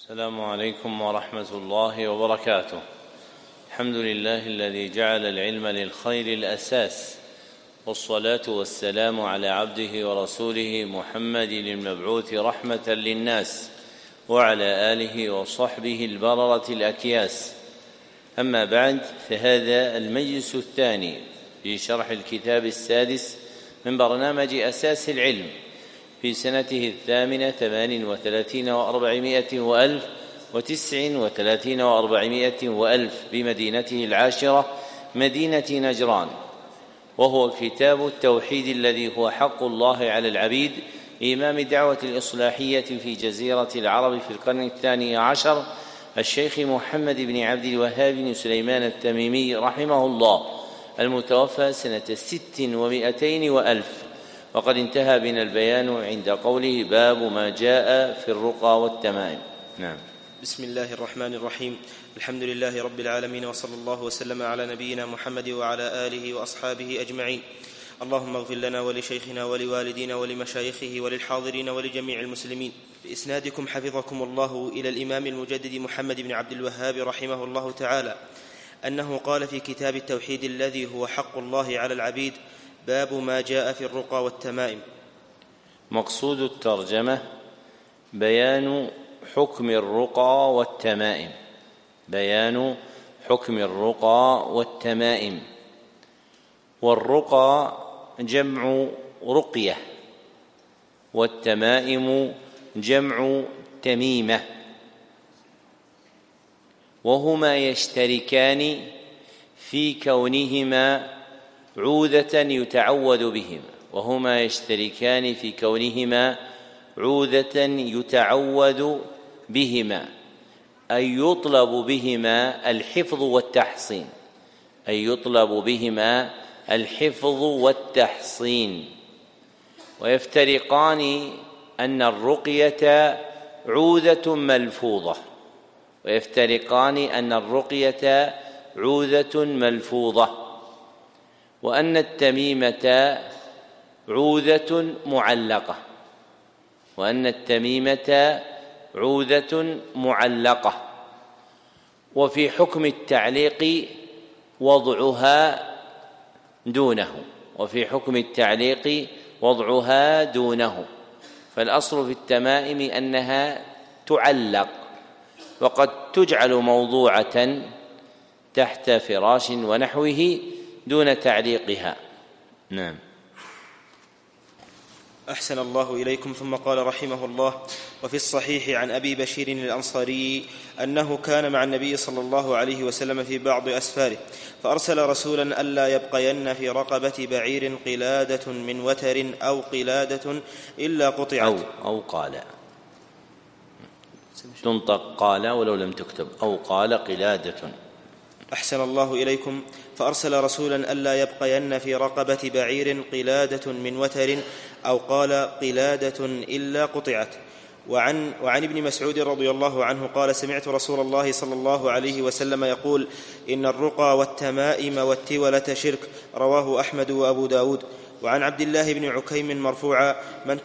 السلام عليكم ورحمة الله وبركاته. الحمد لله الذي جعل العلم للخير الأساس، والصلاة والسلام على عبده ورسوله محمد المبعوث رحمة للناس، وعلى آله وصحبه البررة الأكياس. أما بعد، فهذا المجلس الثاني في شرح الكتاب السادس من برنامج أساس العلم في سنته 38 و400 وألف 39 و400 وألف بمدينته العاشرة مدينة نجران، وهو كتاب التوحيد الذي هو حق الله على العبيد، إمام دعوة الإصلاحية في جزيرة العرب في القرن 12 الشيخ محمد بن عبد الوهاب بن سليمان التميمي رحمه الله، المتوفى سنة 600 وألف. وقد انتهى بنا البيان عند قوله: باب ما جاء في الرقى والتمائم. نعم. بسم الله الرحمن الرحيم. الحمد لله رب العالمين، وصلى الله وسلم على نبينا محمد وعلى آله وأصحابه أجمعين. اللهم اغفر لنا ولشيخنا ولوالدينا ولمشايخه وللحاضرين ولجميع المسلمين. بإسنادكم حفظكم الله إلى الإمام المجدد محمد بن عبد الوهاب رحمه الله تعالى أنه قال في كتاب التوحيد الذي هو حق الله على العبيد: باب ما جاء في الرقى والتمائم. مقصود الترجمة بيان حكم الرقى والتمائم، بيان حكم الرقى والتمائم. والرقى جمع رقية، والتمائم جمع تميمة، وهما يشتركان في كونهما عوذة يتعوذ بهما، وهما يشتركان في كونهما عوذة يتعوذ بهما، أي يطلب بهما الحفظ والتحصين، أي يطلب بهما الحفظ والتحصين. ويفترقان أن الرقية عوذة ملفوظة، ويفترقان أن الرقية عوذة ملفوظة، وأن التميمة عوذة معلقة، وأن التميمة عوذة معلقة. وفي حكم التعليق وضعها دونه، وفي حكم التعليق وضعها دونه. فالأصل في التمائم أنها تعلق، وقد تجعل موضوعة تحت فراش ونحوه دون تعليقها. نعم. أحسن الله إليكم. ثم قال رحمه الله: وفي الصحيح عن أبي بشير الأنصاري أنه كان مع النبي صلى الله عليه وسلم في بعض أسفاره، فأرسل رسولا ألا يبقين في رقبة بعير قلادة من وتر أو قلادة إلا قطعت، أو قال، تنطق قال ولو لم تكتب، أو قال قلادة. أحسن الله إليكم. فأرسل رسولا ألا يبقين في رقبة بعير قلادة من وتر أو قال قلادة إلا قطعت. وعن ابن مسعود رضي الله عنه قال: سمعت رسول الله صلى الله عليه وسلم يقول: إن الرقى والتمائم والتولة شرك. رواه أحمد وأبو داود. وعن عبد الله بن عكيم مرفوعا: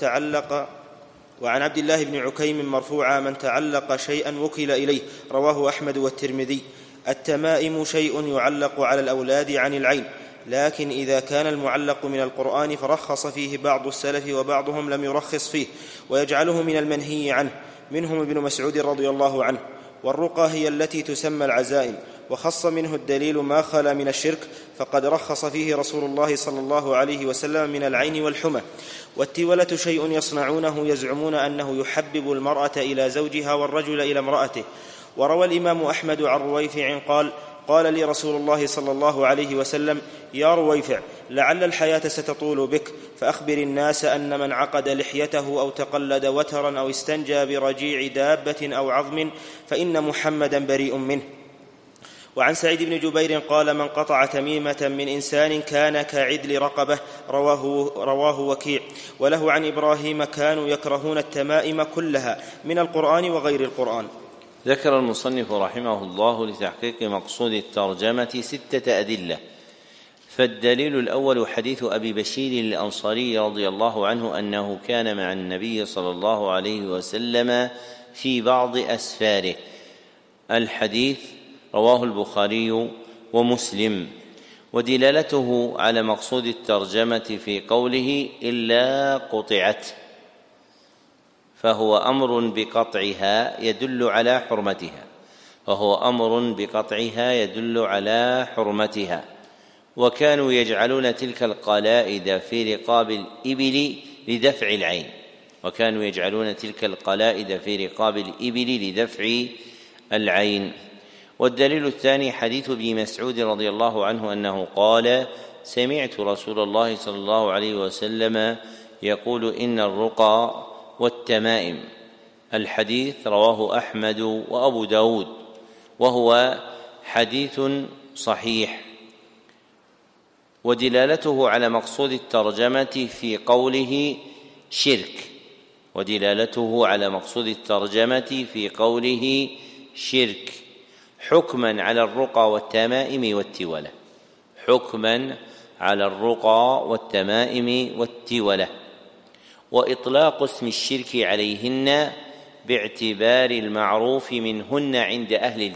من تعلق شيئا وكل إليه. رواه أحمد والترمذي. التمائم شيء يعلق على الأولاد عن العين، لكن إذا كان المعلق من القرآن فرخص فيه بعض السلف، وبعضهم لم يرخص فيه ويجعله من المنهي عنه، منهم ابن مسعود رضي الله عنه. والرقى هي التي تسمى العزائم، وخص منه الدليل ما خلا من الشرك، فقد رخص فيه رسول الله صلى الله عليه وسلم من العين والحمى. والتولة شيء يصنعونه يزعمون أنه يحبب المرأة إلى زوجها والرجل إلى امرأته. وروى الإمام أحمد عن رويفع قال لي رسول الله صلى الله عليه وسلم: يا رويفع، لعل الحياة ستطول بك، فأخبر الناس أن من عقد لحيته أو تقلد وترا أو استنجى برجيع دابة أو عظم فإن محمدا بريء منه. وعن سعيد بن جبير قال: من قطع تميمة من إنسان كان كعدل رقبة. رواه وكيع. وله عن إبراهيم: كانوا يكرهون التمائم كلها من القرآن وغير القرآن. ذكر المصنف رحمه الله لتحقيق مقصود الترجمة 6 أدلة. فالدليل الأول حديث أبي بشير الأنصاري رضي الله عنه أنه كان مع النبي صلى الله عليه وسلم في بعض أسفاره. الحديث رواه البخاري ومسلم. ودلالته على مقصود الترجمة في قوله إلا قطعت، فهو أمر بقطعها يدل على حرمتها، وكانوا يجعلون تلك القلائد في رقاب الإبل لدفع العين. والدليل الثاني حديث ابن مسعود رضي الله عنه أنه قال: سمعت رسول الله صلى الله عليه وسلم يقول: إن الرقى والتمائم. الحديث رواه أحمد وأبو داود، وهو حديث صحيح. ودلالته على مقصود الترجمة في قوله شرك حكما على الرقى والتمائم والتولة. وإطلاق اسم الشرك عليهن باعتبار المعروف منهن عند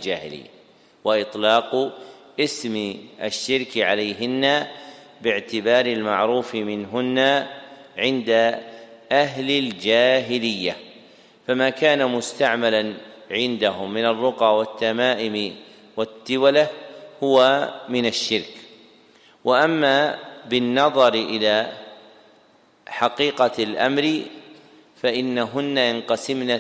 أهل الجاهلية، فما كان مستعملا عندهم من الرقى والتمائم والتولة هو من الشرك. وأما بالنظر إلى حقيقة الأمر فإنهن ينقسمن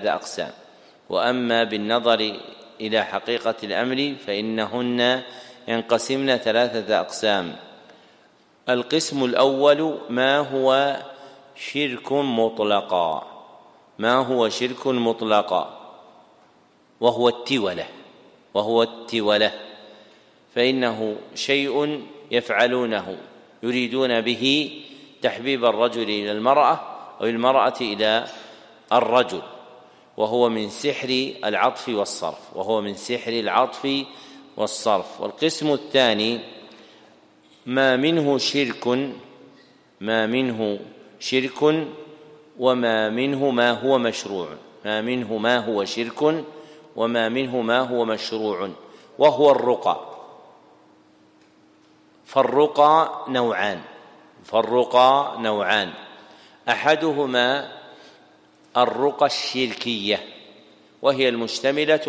ثلاثة أقسام. القسم الأول ما هو شرك مطلقا وهو التولة، فإنه شيء يفعلونه يريدون به تحبيب الرجل إلى المرأة أو المرأة إلى الرجل، وهو من سحر العطف والصرف. والقسم الثاني ما منه شرك وما منه ما هو مشروع، وهو الرقى. فالرقى نوعان، أحدهما الرقى الشركية وهي المشتملة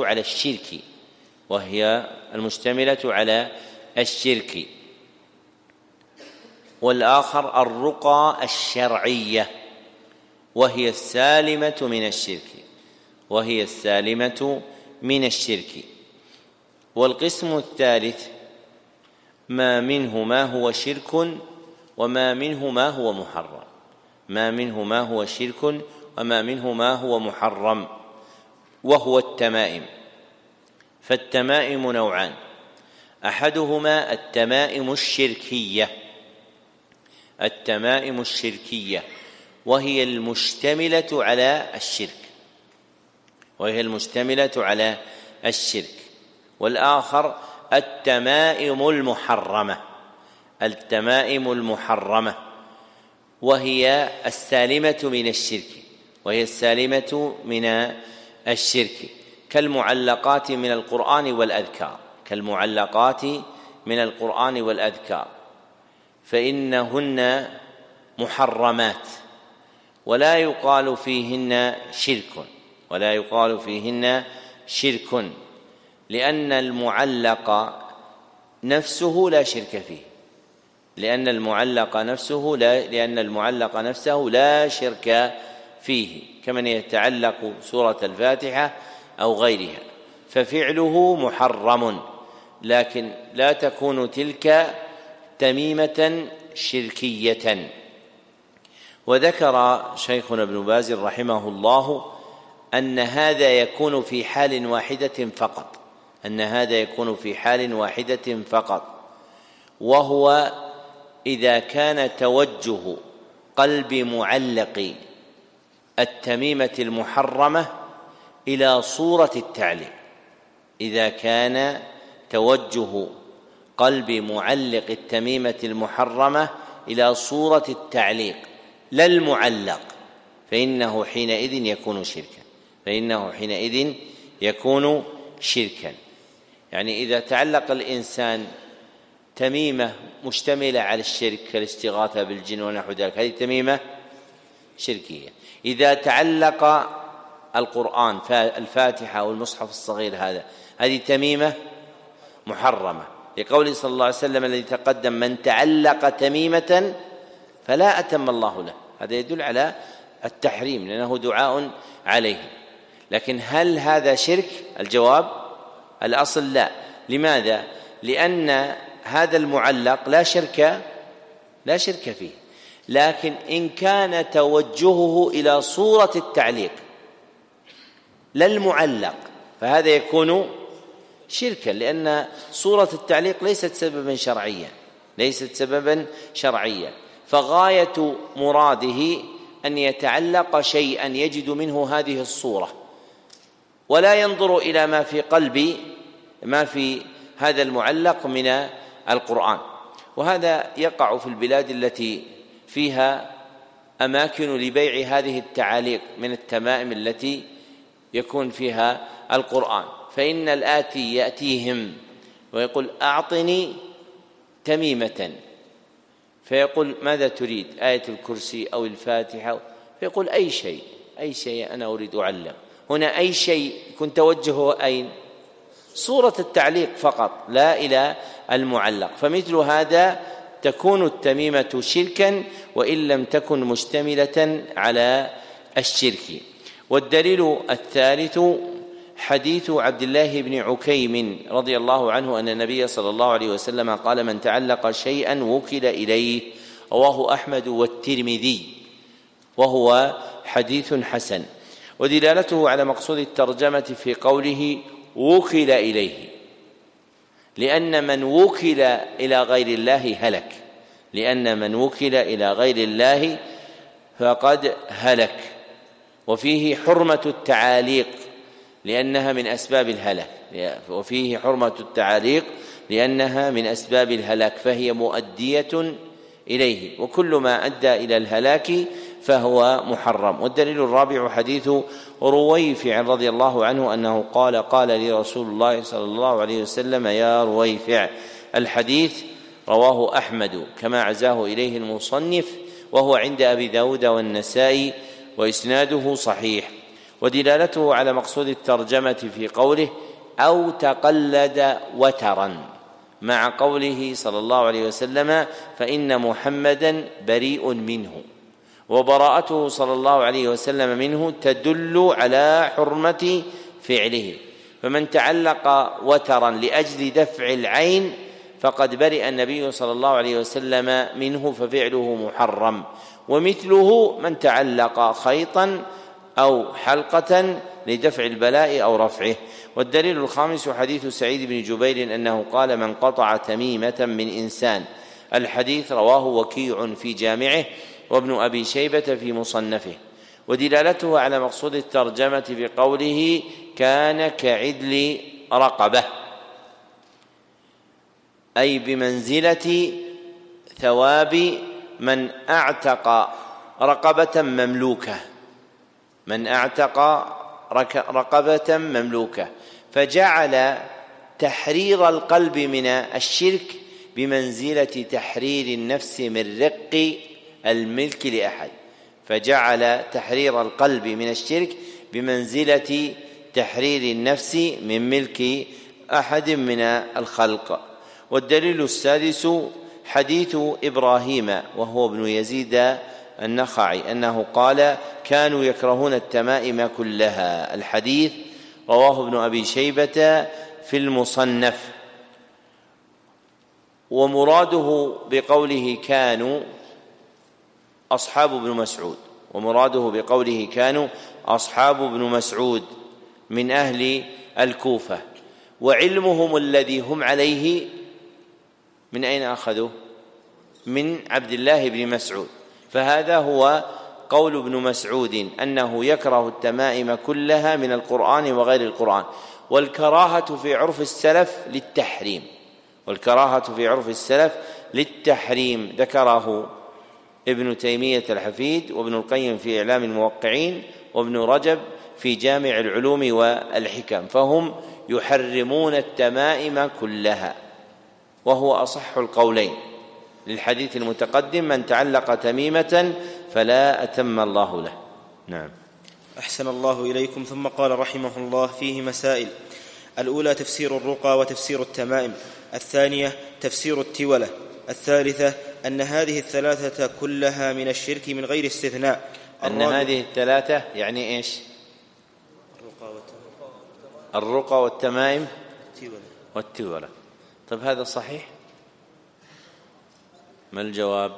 على الشرك، والآخر الرقى الشرعية وهي السالمة من الشرك. والقسم الثالث ما منه ما هو شرك وما منه ما هو محرم، وهو التمائم. فالتمائم نوعان، أحدهما التمائم الشركية وهي المشتملة على الشرك، والآخر التمائم المحرمة وهي السالمة من الشرك، كالمعلقات من القرآن والأذكار، فإنهن محرمات ولا يقال فيهن شرك، لأن المعلق نفسه لا شرك فيه، لأن المعلق نفسه لا شرك فيه، كمن يتعلق سورة الفاتحة أو غيرها، ففعله محرم، لكن لا تكون تلك تميمة شركية. وذكر شيخنا ابن باز رحمه الله أن هذا يكون في حال واحدة فقط، وهو إذا كان توجه قلب معلق التميمة المحرمة إلى صورة التعليق، إذا كان توجه قلب معلق التميمة المحرمة إلى صورة التعليق لا المعلق، فإنه حينئذ يكون شركا. فإنه حينئذ يكون شركا. يعني إذا تعلق الإنسان تميمة مشتملة على الشرك كالاستغاثة بالجن ونحو ذلك، هذه تميمة شركية. إذا تعلق القرآن الفاتحة أو المصحف الصغير هذه تميمة محرمة، لقوله صلى الله عليه وسلم الذي تقدم: من تعلق تميمة فلا أتم الله له. هذا يدل على التحريم لأنه دعاء عليه. لكن هل هذا شرك؟ الجواب الأصل لا. لماذا؟ لأن هذا المعلق لا شرك فيه، لكن إن كان توجهه إلى صورة التعليق لا المعلق فهذا يكون شركا، لأن صورة التعليق ليست سببا شرعيا، فغاية مراده أن يتعلق شيئا يجد منه هذه الصورة ولا ينظر إلى ما في هذا المعلق من القرآن. وهذا يقع في البلاد التي فيها أماكن لبيع هذه التعاليق من التمائم التي يكون فيها القرآن، فإن الآتي يأتيهم ويقول: أعطني تميمة، فيقول: ماذا تريد؟ آية الكرسي أو الفاتحة؟ فيقول: أي شيء أنا أريد أعلم. هنا أي شيء كنت توجهه أين؟ صورة التعليق فقط، لا إلى المعلق. فمثل هذا تكون التميمة شركا وإن لم تكن مشتملة على الشرك. والدليل الثالث حديث عبد الله بن عكيم رضي الله عنه أن النبي صلى الله عليه وسلم قال: من تعلق شيئا وكل إليه، رواه أحمد والترمذي، وهو حديث حسن. ودلالته على مقصود الترجمة في قوله وكل إليه، لأن من وكل إلى غير الله هلك، لأن من وكل إلى غير الله فقد هلك. وفيه حرمة التعاليق لأنها من أسباب الهلاك، وفيه حرمة التعاليق لأنها من أسباب الهلاك، فهي مؤدية إليه، وكل ما أدى إلى الهلاك فهو محرم. والدليل الرابع حديث رويفع رضي الله عنه أنه قال لي رسول الله صلى الله عليه وسلم: يا رويفع. الحديث رواه أحمد كما عزاه إليه المصنف، وهو عند أبي داود والنسائي، وإسناده صحيح. ودلالته على مقصود الترجمة في قوله أو تقلد وترا، مع قوله صلى الله عليه وسلم: فإن محمدا بريء منه. وبراءته صلى الله عليه وسلم منه تدل على حرمة فعله، فمن تعلق وترا لأجل دفع العين فقد برئ النبي صلى الله عليه وسلم منه، ففعله محرم. ومثله من تعلق خيطا أو حلقة لدفع البلاء أو رفعه. والدليل الخامس حديث سعيد بن جبير أنه قال: من قطع تميمة من إنسان. الحديث رواه وكيع في جامعه وابن أبي شيبة في مصنفه. ودلالته على مقصود الترجمة في قوله كان كعدل رقبة، أي بمنزلة ثواب من أعتق رقبة مملوكة، من أعتق رقبة مملوكة، فجعل تحرير القلب من الشرك بمنزلة تحرير النفس من رق الملك لأحد، فجعل تحرير القلب من الشرك بمنزلة تحرير النفس من ملك أحد من الخلق. والدليل السادس حديث إبراهيم وهو ابن يزيد النخعي أنه قال: كانوا يكرهون التمائم كلها. الحديث رواه ابن أبي شيبة في المصنف. ومراده بقوله كانوا أصحاب ابن مسعود، ومراده بقوله كانوا أصحاب ابن مسعود من أهل الكوفة، وعلمهم الذي هم عليه من أين أخذوا؟ من عبد الله بن مسعود. فهذا هو قول ابن مسعود أنه يكره التمائم كلها من القرآن وغير القرآن. والكراهة في عرف السلف للتحريم، والكراهة في عرف السلف للتحريم ذكره ابن تيمية الحفيد وابن القيم في إعلام الموقعين وابن رجب في جامع العلوم والحكم، فهم يحرمون التمائم كلها، وهو أصح القولين للحديث المتقدم: من تعلق تميمة فلا أتم الله له. نعم. أحسن الله إليكم. ثم قال رحمه الله: فيه مسائل: الأولى تفسير الرقى وتفسير التمائم، الثانية تفسير التولة، الثالثة أن هذه الثلاثة كلها من الشرك من غير استثناء. أن هذه الثلاثة يعني إيش؟ الرقى والتمائم والتولة. طيب هذا صحيح؟ ما الجواب؟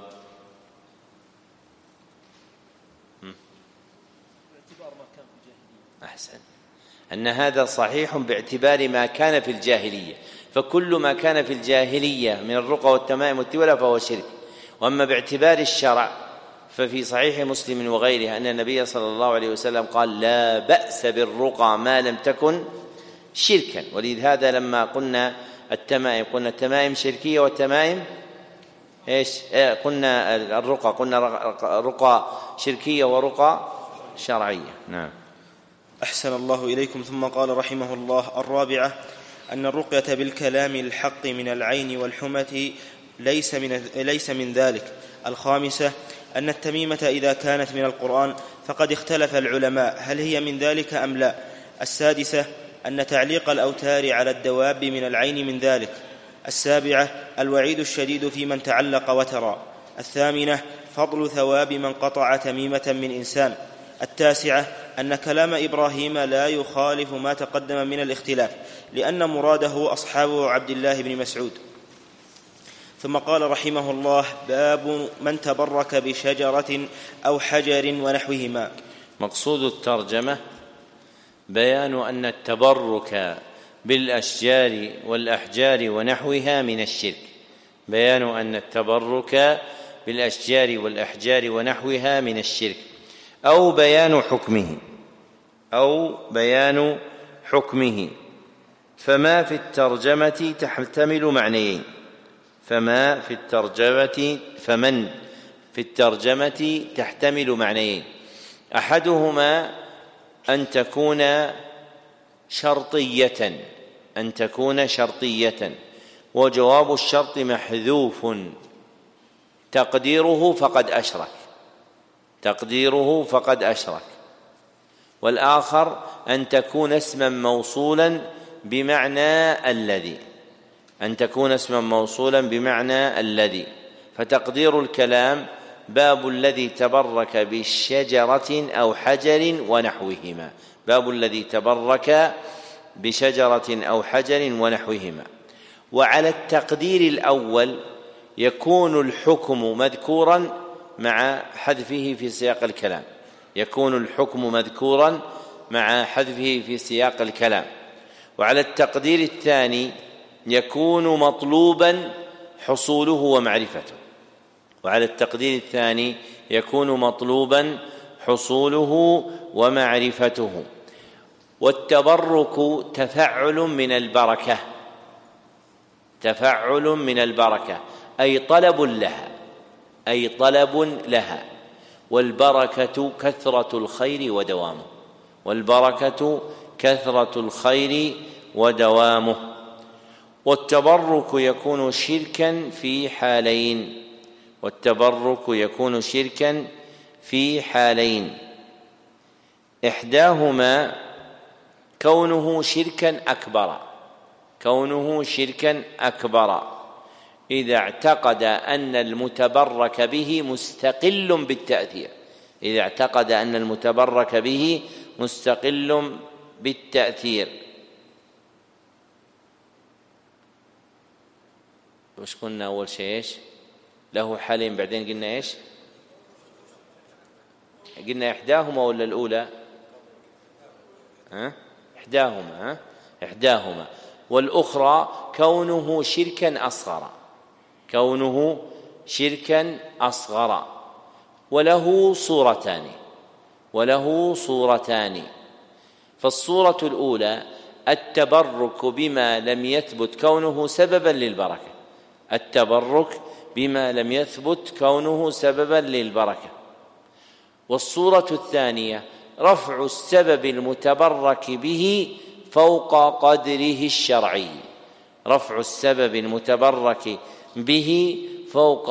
أحسن. أن هذا صحيح باعتبار ما كان في الجاهلية، فكل ما كان في الجاهلية من الرقى والتمائم والتولة فهو شرك. وأما باعتبار الشرع ففي صحيح مسلم وغيره أن النبي صلى الله عليه وسلم قال: لا بأس بالرقى ما لم تكن شركا. ولهذا لما قلنا التمائم قلنا التمائم شركية والتمائم إيش؟ قلنا الرقى قلنا رقى شركية ورقى شرعية. نعم. أحسن الله إليكم. ثم قال رحمه الله: الرابعة أن الرقية بالكلام الحق من العين والحمة ليس من ذلك. الخامسة أن التميمة إذا كانت من القرآن فقد اختلف العلماء هل هي من ذلك أم لا. السادسة أن تعليق الأوتار على الدواب من العين من ذلك. السابعة الوعيد الشديد في من تعلق وترى. الثامنة فضل ثواب من قطع تميمة من إنسان. التاسعة أن كلام إبراهيم لا يخالف ما تقدم من الاختلاف، لأن مراده أصحاب عبد الله بن مسعود. ثم قال رحمه الله: باب من تبرك بشجرة أو حجر ونحوهما. مقصود الترجمة بيان أن التبرك بالأشجار والأحجار ونحوها من الشرك. بيان أن التبرك بالأشجار والأحجار ونحوها من الشرك، أو بيان حكمه. فما في الترجمة تحتمل معنيين. فمن في الترجمة تحتمل معنيين: أحدهما أن تكون شرطية، وجواب الشرط محذوف تقديره فقد أشرك. والآخر أن تكون اسما موصولا بمعنى الذي، فتقدير الكلام: باب الذي تبرك بشجرة أو حجر ونحوهما. باب الذي تبرك بشجرة أو حجر ونحوهما. وعلى التقدير الأول يكون الحكم مذكورا مع حذفه في سياق الكلام. وعلى التقدير الثاني يكون مطلوبا حصوله ومعرفته. والتبرك تفعل من البركة أي طلب لها. والبركة كثرة الخير ودوامه. والتبرك يكون شركا في حالين: إحداهما كونه شركا أكبر إذا اعتقد أن المتبرك به مستقل بالتأثير. وش قلنا أول شيء؟ إيش له حالين، بعدين قلنا إيش؟ قلنا إحداهما ولا الأولى؟ إحداهما. والأخرى كونه شركا أصغر. وله صورتان. فالصورة الأولى التبرك بما لم يثبت كونه سببا للبركة. والصورة الثانية رفع السبب المتبرك به فوق قدره الشرعي، رفع السبب المتبرك به فوق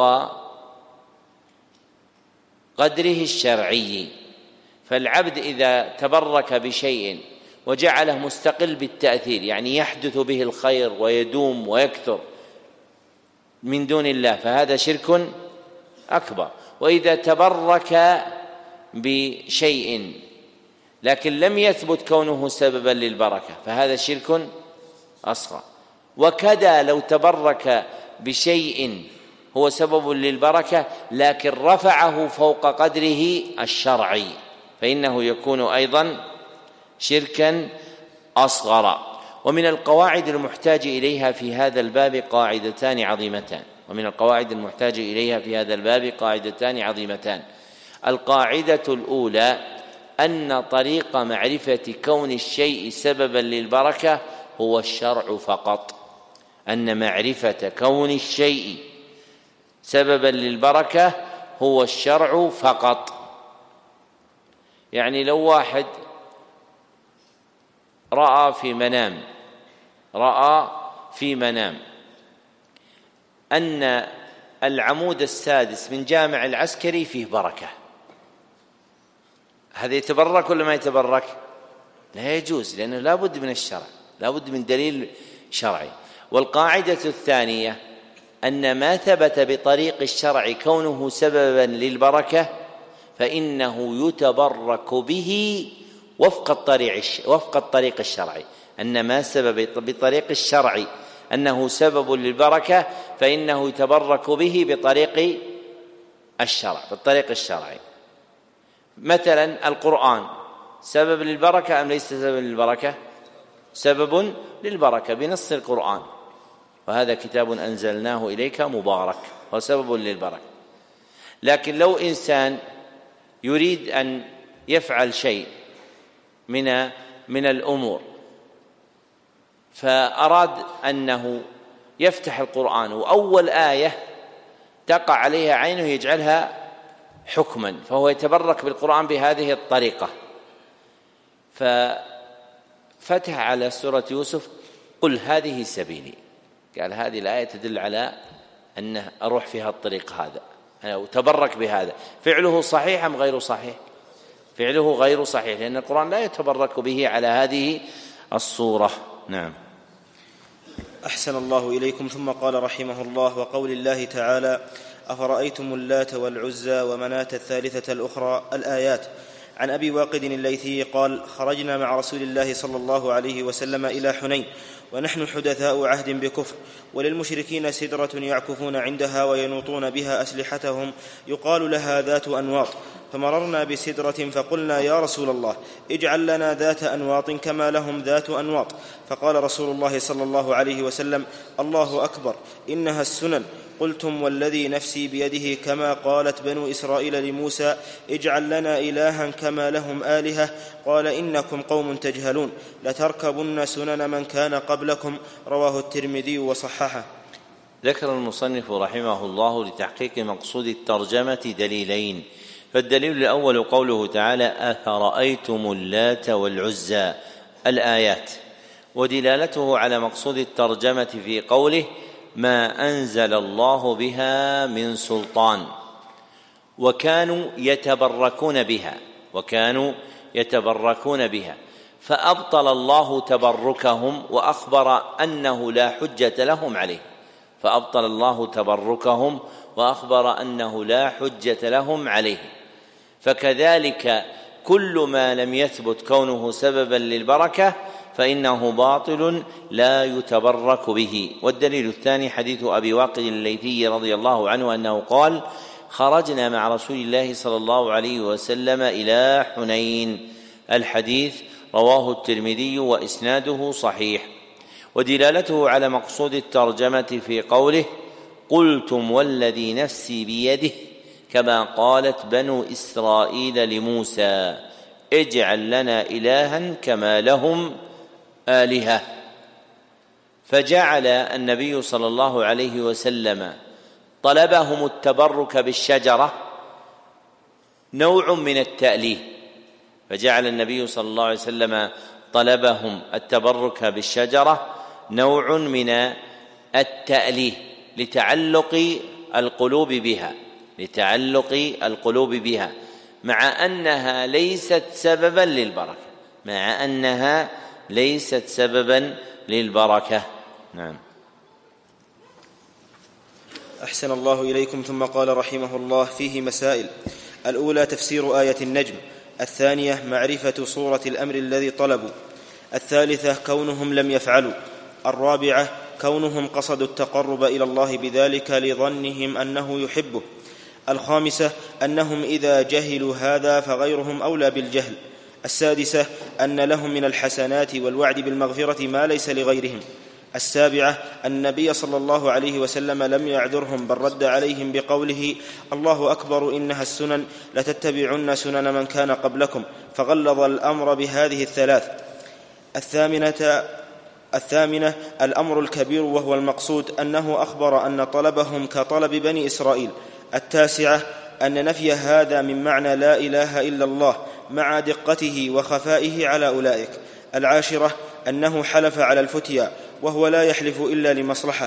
قدره الشرعي. فالعبد إذا تبرك بشيء وجعله مستقل بالتأثير، يعني يحدث به الخير ويدوم ويكثر من دون الله، فهذا شرك أكبر. وإذا تبرك بشيء لكن لم يثبت كونه سببا للبركة فهذا شرك أصغر. وكذا لو تبرك بشيء هو سبب للبركة لكن رفعه فوق قدره الشرعي فإنه يكون أيضا شركا أصغر. ومن القواعد المحتاج إليها في هذا الباب قاعدتان عظيمتان، ومن القواعد المحتاج إليها في هذا الباب قاعدتان عظيمتان. القاعدة الأولى أن طريق معرفة كون الشيء سببا للبركة هو الشرع فقط، أن معرفة كون الشيء سببا للبركة هو الشرع فقط. يعني لو واحد رأى في منام أن العمود السادس من جامع العسكري فيه بركة، هذا يتبرك ولا ما يتبرك؟ لا يجوز، لأنه لا بد من الشرع، لا بد من دليل شرعي. والقاعدة الثانية أن ما ثبت بطريق الشرع كونه سببا للبركة فإنه يتبرك به وفق الطريق الشرعي، أن ما سبب بطريق الشرع أنه سبب للبركة فإنه يتبرك به بطريق الشرعي. مثلا القرآن سبب للبركة أم ليس سبب للبركة؟ سبب للبركة بنص القرآن، وهذا كتاب أنزلناه إليك مبارك وسبب للبركة. لكن لو إنسان يريد أن يفعل شيء من الأمور فأراد أنه يفتح القرآن وأول آية تقع عليها عينه يجعلها حكما، فهو يتبرك بالقرآن بهذه الطريقة، ففتح على سورة يوسف قل هذه سبيلي، قال هذه الآية تدل على أن أروح فيها الطريق هذا، أنا أتبرك بهذا. فعله صحيح أم غير صحيح؟ فعله غير صحيح، لأن القرآن لا يتبرك به على هذه الصورة. نعم. أحسن الله إليكم. ثم قال رحمه الله: وقول الله تعالى: أفرأيتم اللات والعزى ومناة الثالثة الأخرى، الآيات. عن أبي واقد الليثي قال: خرجنا مع رسول الله صلى الله عليه وسلم إلى حنين ونحن حدثاء عهد بكفر، وللمشركين سدرة يعكفون عندها وينوطون بها أسلحتهم يقال لها ذات أنواط، فمررنا بسدرة فقلنا: يا رسول الله، اجعل لنا ذات أنواط كما لهم ذات أنواط. فقال رسول الله صلى الله عليه وسلم: الله أكبر، إنها السنن. قلتم: والذي نفسي بيده كما قالت بنو إسرائيل لموسى: اجعل لنا إلها كما لهم آلهة. قال: إنكم قوم تجهلون، لتركبن سنن من كان قبلكم. رواه الترمذي وصححه. ذكر المصنف رحمه الله لتحقيق مقصود الترجمة دليلين. فالدليل الأول قوله تعالى: أفرأيتم اللات والعزى، الآيات، ودلالته على مقصود الترجمة في قوله: ما أنزل الله بها من سلطان. وكانوا يتبركون بها فأبطل الله تبركهم وأخبر أنه لا حجة لهم عليه. فكذلك كل ما لم يثبت كونه سببا للبركة فإنه باطل لا يتبرك به. والدليل الثاني حديث أبي واقد الليثي رضي الله عنه أنه قال: خرجنا مع رسول الله صلى الله عليه وسلم إلى حنين. الحديث رواه الترمذي وإسناده صحيح. ودلالته على مقصود الترجمة في قوله: قلتم والذي نفسي بيده كما قالت بنو إسرائيل لموسى: اجعل لنا إلها كما لهم آلهة. فجعل النبي صلى الله عليه وسلم طلبهم التبرك بالشجرة نوع من التأليه، فجعل النبي صلى الله عليه وسلم طلبهم التبرك بالشجرة نوع من التأليه لتعلق القلوب بها مع أنها ليست سببا للبركة. نعم. أحسن الله إليكم. ثم قال رحمه الله: فيه مسائل. الأولى تفسير آية النجم، الثانية معرفة صورة الأمر الذي طلبوا، الثالثة كونهم لم يفعلوا، الرابعة كونهم قصدوا التقرب إلى الله بذلك لظنهم أنه يحبه، الخامسة أنهم إذا جهلوا هذا فغيرهم أولى بالجهل، السادسة أن لهم من الحسنات والوعد بالمغفرة ما ليس لغيرهم، السابعة أن النبي صلى الله عليه وسلم لم يعذرهم بل رد عليهم بقوله: الله أكبر إنها السنن لتتبعن سنن من كان قبلكم، فغلظ الأمر بهذه الثلاث. الثامنة الأمر الكبير وهو المقصود أنه أخبر أن طلبهم كطلب بني إسرائيل. التاسعة أن نفي هذا من معنى لا إله إلا الله مع دقته وخفائه على أولئك. العاشرة أنه حلف على الفتيا وهو لا يحلف إلا لمصلحة.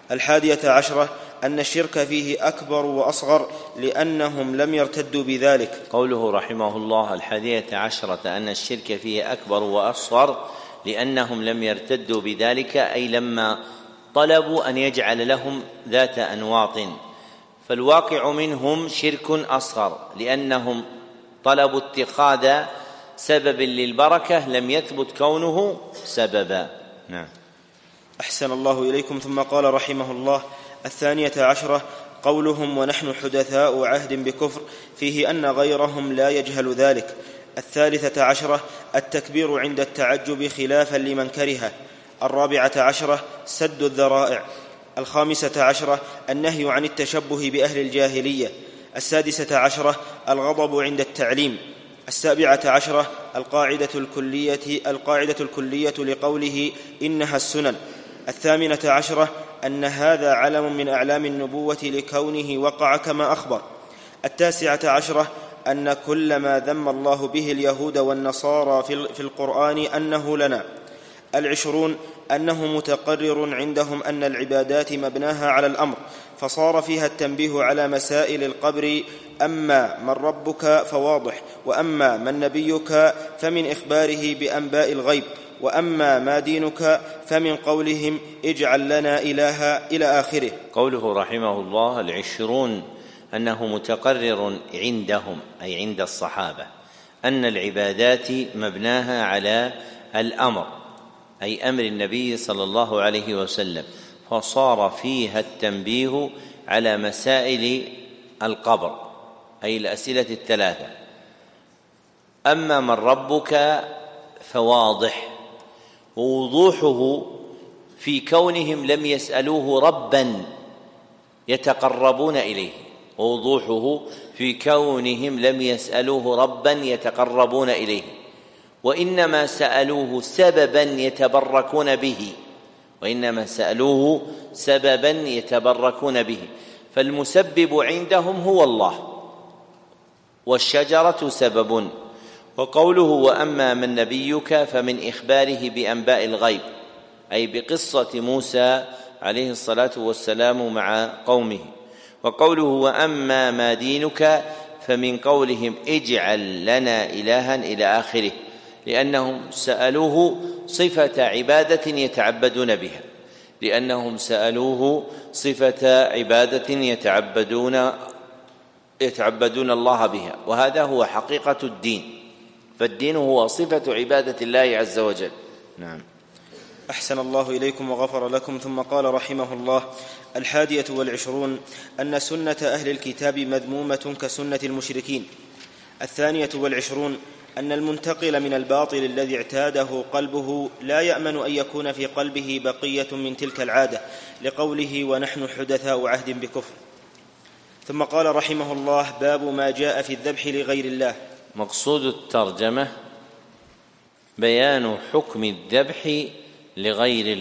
11 أن الشرك فيه أكبر وأصغر لأنهم لم يرتدوا بذلك. قوله رحمه الله 11 أن الشرك فيه أكبر وأصغر لأنهم لم يرتدوا بذلك، أي لما طلبوا أن يجعل لهم ذات أنواط، فالواقع منهم شرك أصغر لأنهم طلبوا اتخاذ سبب للبركة لم يثبت كونه سببا. نعم. أحسن الله إليكم. ثم قال رحمه الله: 12 قولهم ونحن حدثاء عهد بكفر، فيه أن غيرهم لا يجهل ذلك. 13 التكبير عند التعجب خلافا لمن كرهه. 14 سد الذرائع. 15 النهي عن التشبه بأهل الجاهلية. 16 الغضب عند التعليم. 17 القاعدة الكلية لقوله إنها السنن. 18 أن هذا علم من أعلام النبوة لكونه وقع كما أخبر. 19 أن كل ما ذم الله به اليهود والنصارى في القرآن أنه لنا. 20 أنه متقرر عندهم أن العبادات مبناها على الأمر، فصار فيها التنبيه على مسائل القبر: أما من ربك فواضح، وأما من نبيك فمن إخباره بأنباء الغيب، وأما ما دينك فمن قولهم اجعل لنا إلها، إلى آخره. قوله رحمه الله 20 أنه متقرر عندهم أي عند الصحابة أن العبادات مبناها على الأمر أي أمر النبي صلى الله عليه وسلم، فصار فيها التنبيه على مسائل القبر أي الأسئلة الثلاثة. أما من ربك فواضح، ووضوحه في كونهم لم يسألوه ربا يتقربون إليه، ووضوحه في كونهم لم يسألوه ربا يتقربون إليه، وإنما سألوه سببا يتبركون به، فالمسبب عندهم هو الله والشجرة سبب. وقوله وأما من نبيك فمن إخباره بأنباء الغيب أي بقصة موسى عليه الصلاة والسلام مع قومه. وقوله وأما ما دينك فمن قولهم اجعل لنا إلها إلى آخره، لأنهم سألوه صفة عبادة يتعبدون الله بها، وهذا هو حقيقة الدين، فالدين هو صفة عبادة الله عز وجل. نعم. أحسن الله إليكم وغفر لكم. ثم قال رحمه الله 21 أن سنة أهل الكتاب مذمومة كسنة المشركين. 22 أن المنتقل من الباطل الذي اعتاده قلبه لا يأمن أن يكون في قلبه بقية من تلك العادة، لقوله ونحن حدثاء عهد بكفر. ثم قال رحمه الله باب ما جاء في الذبح لغير الله. مقصود الترجمة بيان حكم الذبح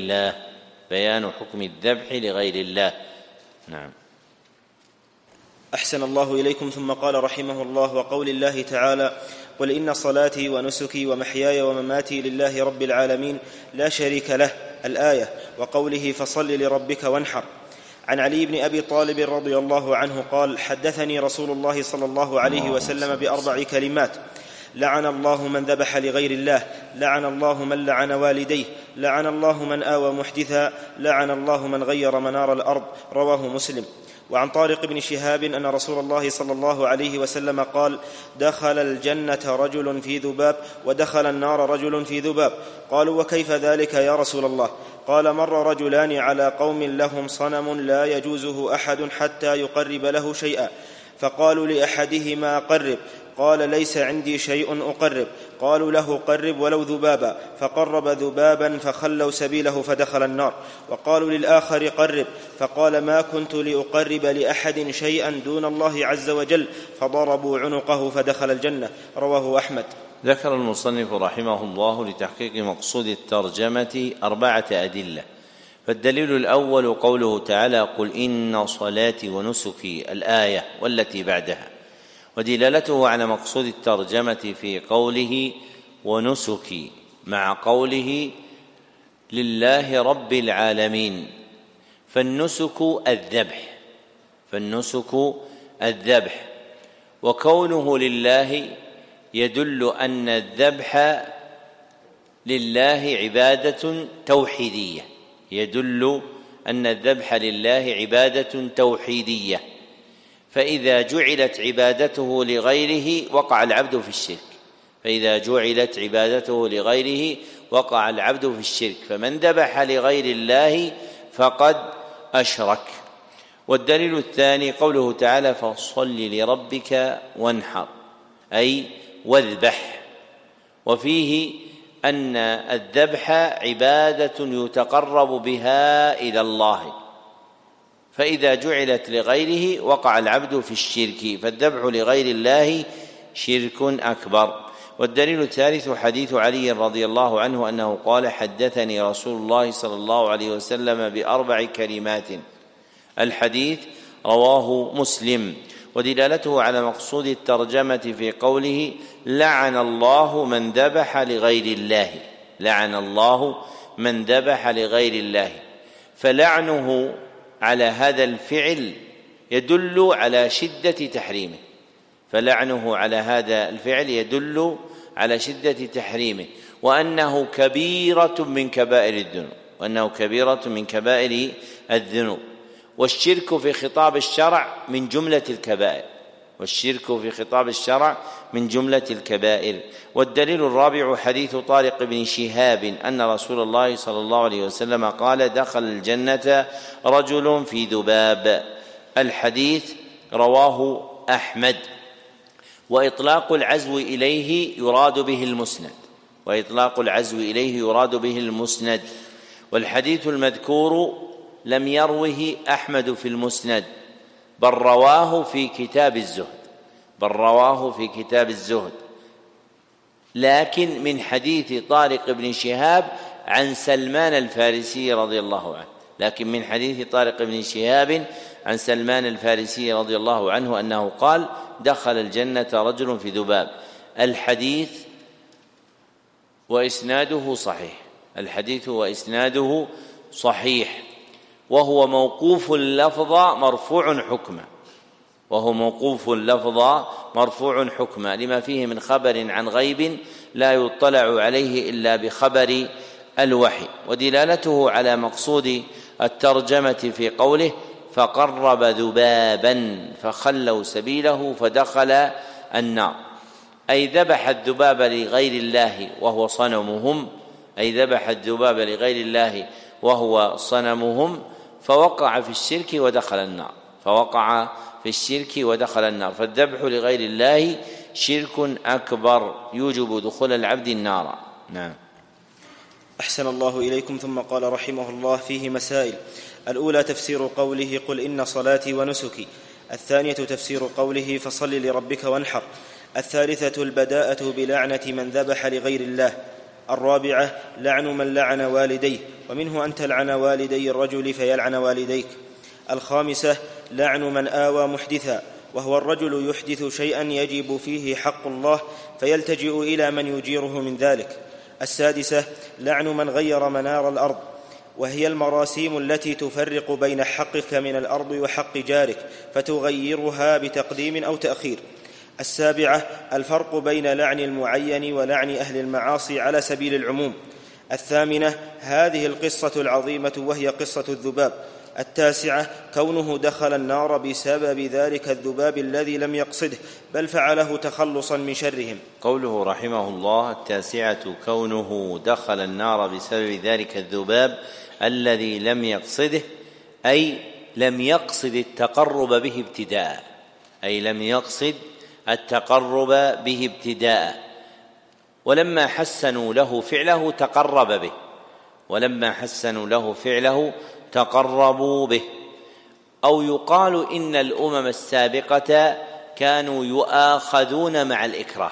لغير الله. نعم. أحسن الله إليكم. ثم قال رحمه الله: وقول الله تعالى: قل إن صلاتي ونسكي ومحياي ومماتي لله رب العالمين لا شريك له، الآية، وقوله: فصل لربك وانحر. عن علي بن أبي طالب رضي الله عنه قال: حدثني رسول الله صلى الله عليه وسلم ب4 كلمات: لعن الله من ذبح لغير الله، لعن الله من لعن والديه، لعن الله من آوى محدثا، لعن الله من غير منار الأرض. رواه مسلم. وعن طارق بن شهاب أن رسول الله صلى الله عليه وسلم قال: دخل الجنة رجل في ذباب، ودخل النار رجل في ذباب. قالوا: وكيف ذلك يا رسول الله؟ قال: مر رجلان على قوم لهم صنم لا يجوزه أحد حتى يقرب له شيئا، فقالوا لأحدهما: قرب. قال: ليس عندي شيء أقرب. قالوا له: قرب ولو ذبابا. فقرب ذبابا فخلوا سبيله فدخل النار. وقالوا للآخر: قرب. فقال: ما كنت لأقرب لأحد شيئا دون الله عز وجل. فضربوا عنقه فدخل الجنة. رواه أحمد. ذكر المصنف رحمه الله لتحقيق مقصود الترجمة 4 أدلة. فالدليل الأول قوله تعالى: قل إن صلاتي ونسكي، الآية والتي بعدها، ودلالته على مقصود الترجمة في قوله ونسكي مع قوله لله رب العالمين. فالنسك الذبح، وكونه لله يدل أن الذبح لله عبادة توحيدية، فإذا جعلت عبادته لغيره وقع العبد في الشرك، فمن ذبح لغير الله فقد أشرك. والدليل الثاني قوله تعالى: فصل لربك وانحر، أي واذبح، وفيه أن الذبح عبادة يتقرب بها إلى الله، فإذا جعلت لغيره وقع العبد في الشرك، فالذبح لغير الله شرك أكبر. والدليل الثالث حديث علي رضي الله عنه أنه قال: حدثني رسول الله صلى الله عليه وسلم ب4 كلمات، الحديث رواه مسلم. ودلالته على مقصود الترجمة في قوله: لعن الله من ذبح لغير الله، فلعنه على هذا الفعل يدل على شدة تحريمه، وأنه كبيرة من كبائر الذنوب، والشرك في خطاب الشرع من جملة الكبائر. والدليل الرابع حديث طارق بن شهاب أن رسول الله صلى الله عليه وسلم قال: دخل الجنة رجل في ذباب، الحديث رواه أحمد. وإطلاق العزو إليه يراد به المسند، والحديث المذكور لم يروه أحمد في المسند، بل رواه في كتاب الزهد، لكن من حديث طارق بن شهاب عن سلمان الفارسي رضي الله عنه أنه قال: دخل الجنة رجل في ذباب. الحديث وإسناده صحيح، وهو موقوف اللفظ مرفوع حكما، لما فيه من خبر عن غيب لا يطلع عليه إلا بخبر الوحي. ودلالته على مقصود الترجمة في قوله: فقرب ذبابا فخلوا سبيله فدخل النار، أي ذبح الذباب لغير الله وهو صنمهم، فوقع في الشرك ودخل النار. فالذبح لغير الله شرك أكبر يوجب دخول العبد النار. نعم. أحسن الله إليكم. ثم قال رحمه الله: فيه مسائل. الأولى تفسير قوله: قل إن صلاتي ونسكي. الثانية تفسير قوله: فصل لربك وانحر. الثالثة البداءة بلعنة من ذبح لغير الله. الرابعة لعن من لعن والديه، ومنه أن تلعن والدي الرجل فيلعن والديك. الخامسة لعن من آوى محدثا، وهو الرجل يحدث شيئا يجب فيه حق الله فيلتجئ إلى من يجيره من ذلك. 6 لعن من غير منار الأرض، وهي المراسيم التي تفرق بين حقك من الأرض وحق جارك فتغيرها بتقديم أو تأخير. 7 الفرق بين لعن المعين ولعن أهل المعاصي على سبيل العموم. 8 هذه القصة العظيمة وهي قصة الذباب. 9 كونه دخل النار بسبب ذلك الذباب الذي لم يقصده بل فعله تخلصا من شرهم. قوله رحمه الله 9 كونه دخل النار بسبب ذلك الذباب الذي لم يقصده، أي لم يقصد التقرب به ابتداء، أي لم يقصد التقرب به ابتداء، ولما حسنوا له فعله تقرب به، ولما حسنوا له فعله تقربوا به. أو يقال إن الأمم السابقة كانوا يؤاخذون مع الإكراه،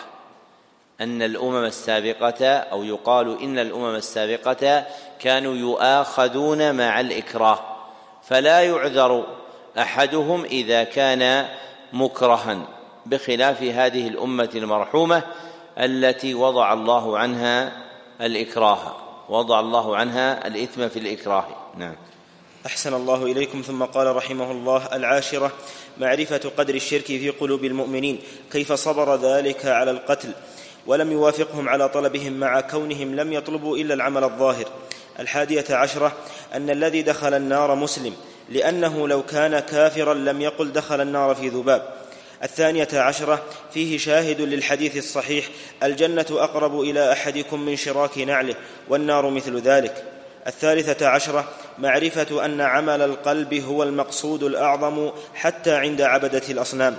أن الأمم السابقة أو يقال إن الأمم السابقة كانوا يؤاخذون مع الإكراه، فلا يعذر أحدهم إذا كان مكرها، بخلاف هذه الأمة المرحومة التي وضع الله عنها الإكراه، وضع الله عنها الإثم في الإكراه. نعم. أحسن الله إليكم. ثم قال رحمه الله 10 معرفة قدر الشرك في قلوب المؤمنين، كيف صبر ذلك على القتل ولم يوافقهم على طلبهم مع كونهم لم يطلبوا إلا العمل الظاهر. 11 أن الذي دخل النار مسلم، لأنه لو كان كافرا لم يقل دخل النار في ذباب. 12 فيه شاهد للحديث الصحيح: الجنة أقرب إلى أحدكم من شراك نعله، والنار مثل ذلك. 13 معرفة أن عمل القلب هو المقصود الأعظم حتى عند عبدة الأصنام.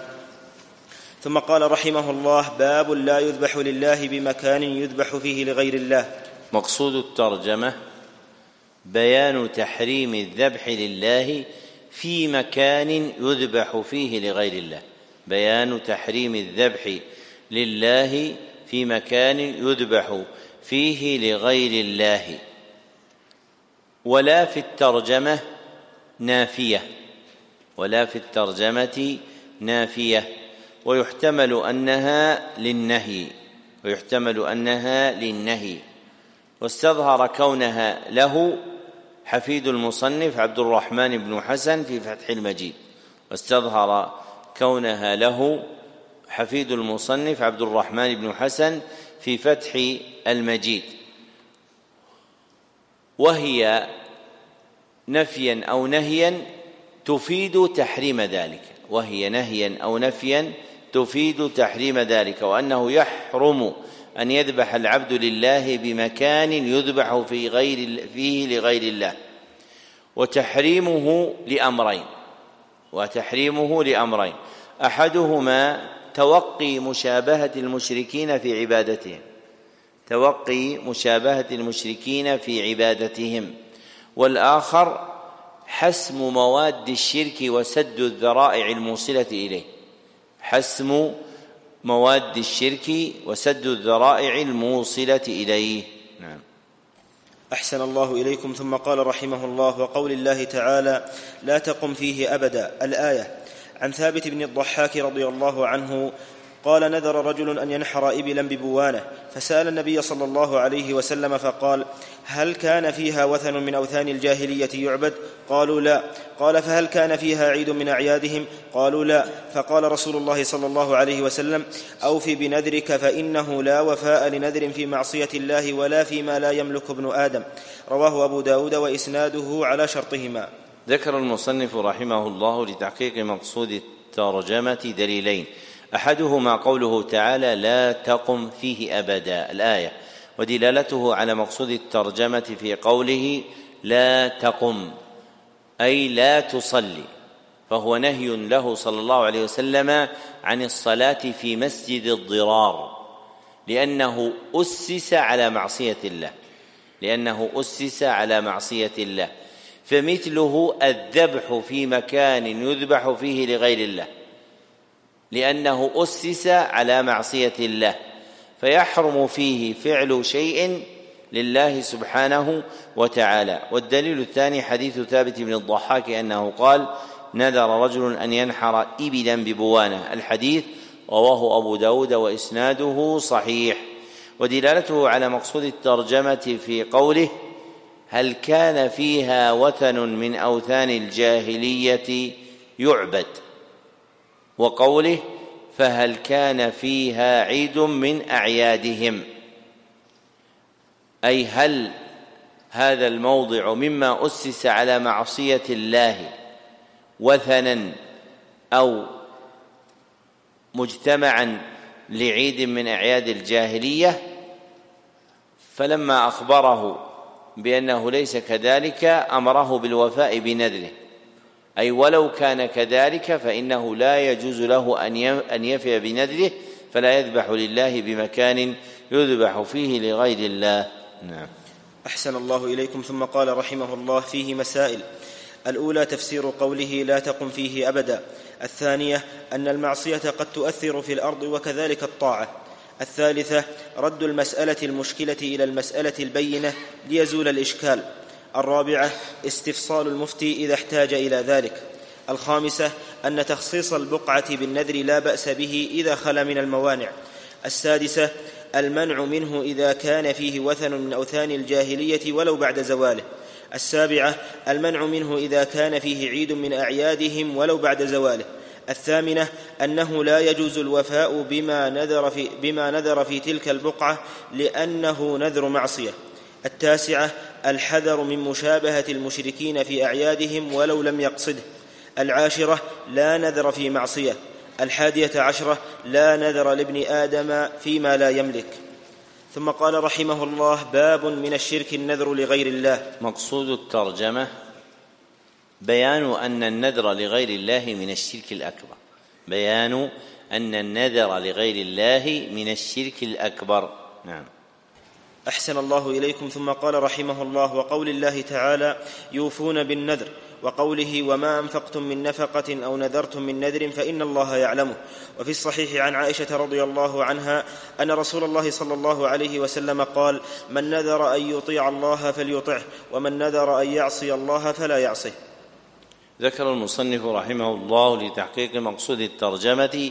ثم قال رحمه الله: باب لا يذبح لله بمكان يذبح فيه لغير الله. مقصود الترجمة بيان تحريم الذبح لله في مكان يذبح فيه لغير الله، بيان تحريم الذبح لله في مكان يذبح فيه لغير الله. ولا في الترجمة نافية، ولا في الترجمة نافية، ويحتمل أنها للنهي، ويحتمل أنها للنهي. واستظهر كونها له حفيد المصنف عبد الرحمن بن حسن في فتح المجيد، واستظهر كونها له حفيد المصنف عبد الرحمن بن حسن في فتح المجيد، وهي نفيا أو نهيا تفيد تحريم ذلك، وهي نهيا أو نفيا تفيد تحريم ذلك، وأنه يحرم أن يذبح العبد لله بمكان يذبح فيه لغير الله. وتحريمه لأمرين، أحدهما توقي مشابهة المشركين في عبادتهم، والآخر حسم مواد الشرك وسد الذرائع الموصلة إليه، حسم مواد الشرك وسد الذرائع الموصلة إليه. نعم. أحسن الله إليكم. ثم قال رحمه الله: وقول الله تعالى: لا تقم فيه أبدا، الآية. عن ثابت بن الضحاك رضي الله عنه قال: نذر رجل أن ينحر إبلا ببوانة، فسأل النبي صلى الله عليه وسلم فقال: هل كان فيها وثن من أوثان الجاهلية يعبد؟ قالوا لا. قال: فهل كان فيها عيد من أعيادهم؟ قالوا لا. فقال رسول الله صلى الله عليه وسلم: أوف بنذرك، فإنه لا وفاء لنذر في معصية الله ولا فيما لا يملك ابن آدم. رواه أبو داود وإسناده على شرطهما. ذكر المصنف رحمه الله لتحقيق مقصود الترجمة دليلين: أحدهما قوله تعالى: لا تقم فيه أبدا، الآية، ودلالته على مقصود الترجمة في قوله لا تقم أي لا تصلي، فهو نهي له صلى الله عليه وسلم عن الصلاة في مسجد الضرار، لأنه أسس على معصية الله، فمثله الذبح في مكان يذبح فيه لغير الله، لأنه أسس على معصية الله، فيحرم فيه فعل شيء لله سبحانه وتعالى. والدليل الثاني حديث ثابت بن الضحاك أنه قال: نذر رجل أن ينحر إبلا ببوانة. الحديث رواه أبو داود وإسناده صحيح. ودلالته على مقصود الترجمة في قوله هل كان فيها وثن من أوثان الجاهلية يعبد، وقوله فهل كان فيها عيد من أعيادهم، أي هل هذا الموضع مما أسس على معصية الله وثنا أو مجتمعا لعيد من أعياد الجاهلية. فلما أخبره بأنه ليس كذلك أمره بالوفاء بنذره، أي ولو كان كذلك فإنه لا يجوز له أن يفي بنذره، فلا يذبح لله بمكان يذبح فيه لغير الله. نعم. أحسن الله إليكم. ثم قال رحمه الله فيه مسائل: الأولى تفسير قوله لا تقم فيه أبدا. الثانية أن المعصية قد تؤثر في الأرض وكذلك الطاعة. الثالثة رد المسألة المشكلة إلى المسألة البينة ليزول الإشكال. الرابعة استفصال المفتي إذا احتاج إلى ذلك. الخامسة أن تخصيص البقعة بالنذر لا بأس به إذا خلا من الموانع. السادسة المنع منه إذا كان فيه وثن من أوثان الجاهلية ولو بعد زواله. السابعة المنع منه إذا كان فيه عيد من أعيادهم ولو بعد زواله. الثامنة أنه لا يجوز الوفاء بما نذر في تلك البقعة لأنه نذر معصية. التاسعة الحذر من مشابهة المشركين في أعيادهم ولو لم يقصده. العاشرة لا نذر في معصية. 11 لا نذر لابن آدم فيما لا يملك. ثم قال رحمه الله باب من الشرك النذر لغير الله. مقصود الترجمة بيان أن النذر لغير الله من الشرك الأكبر، بيان أن النذر لغير الله من الشرك الأكبر. نعم. أحسن الله إليكم. ثم قال رحمه الله وقول الله تعالى يوفون بالنذر، وقوله وما أنفقتم من نفقة أو نذرتم من نذر فإن الله يعلمه. وفي الصحيح عن عائشة رضي الله عنها أن رسول الله صلى الله عليه وسلم قال من نذر أن يطيع الله فليطعه، ومن نذر أن يعصي الله فلا يعصه. ذكر المصنف رحمه الله لتحقيق مقصود الترجمة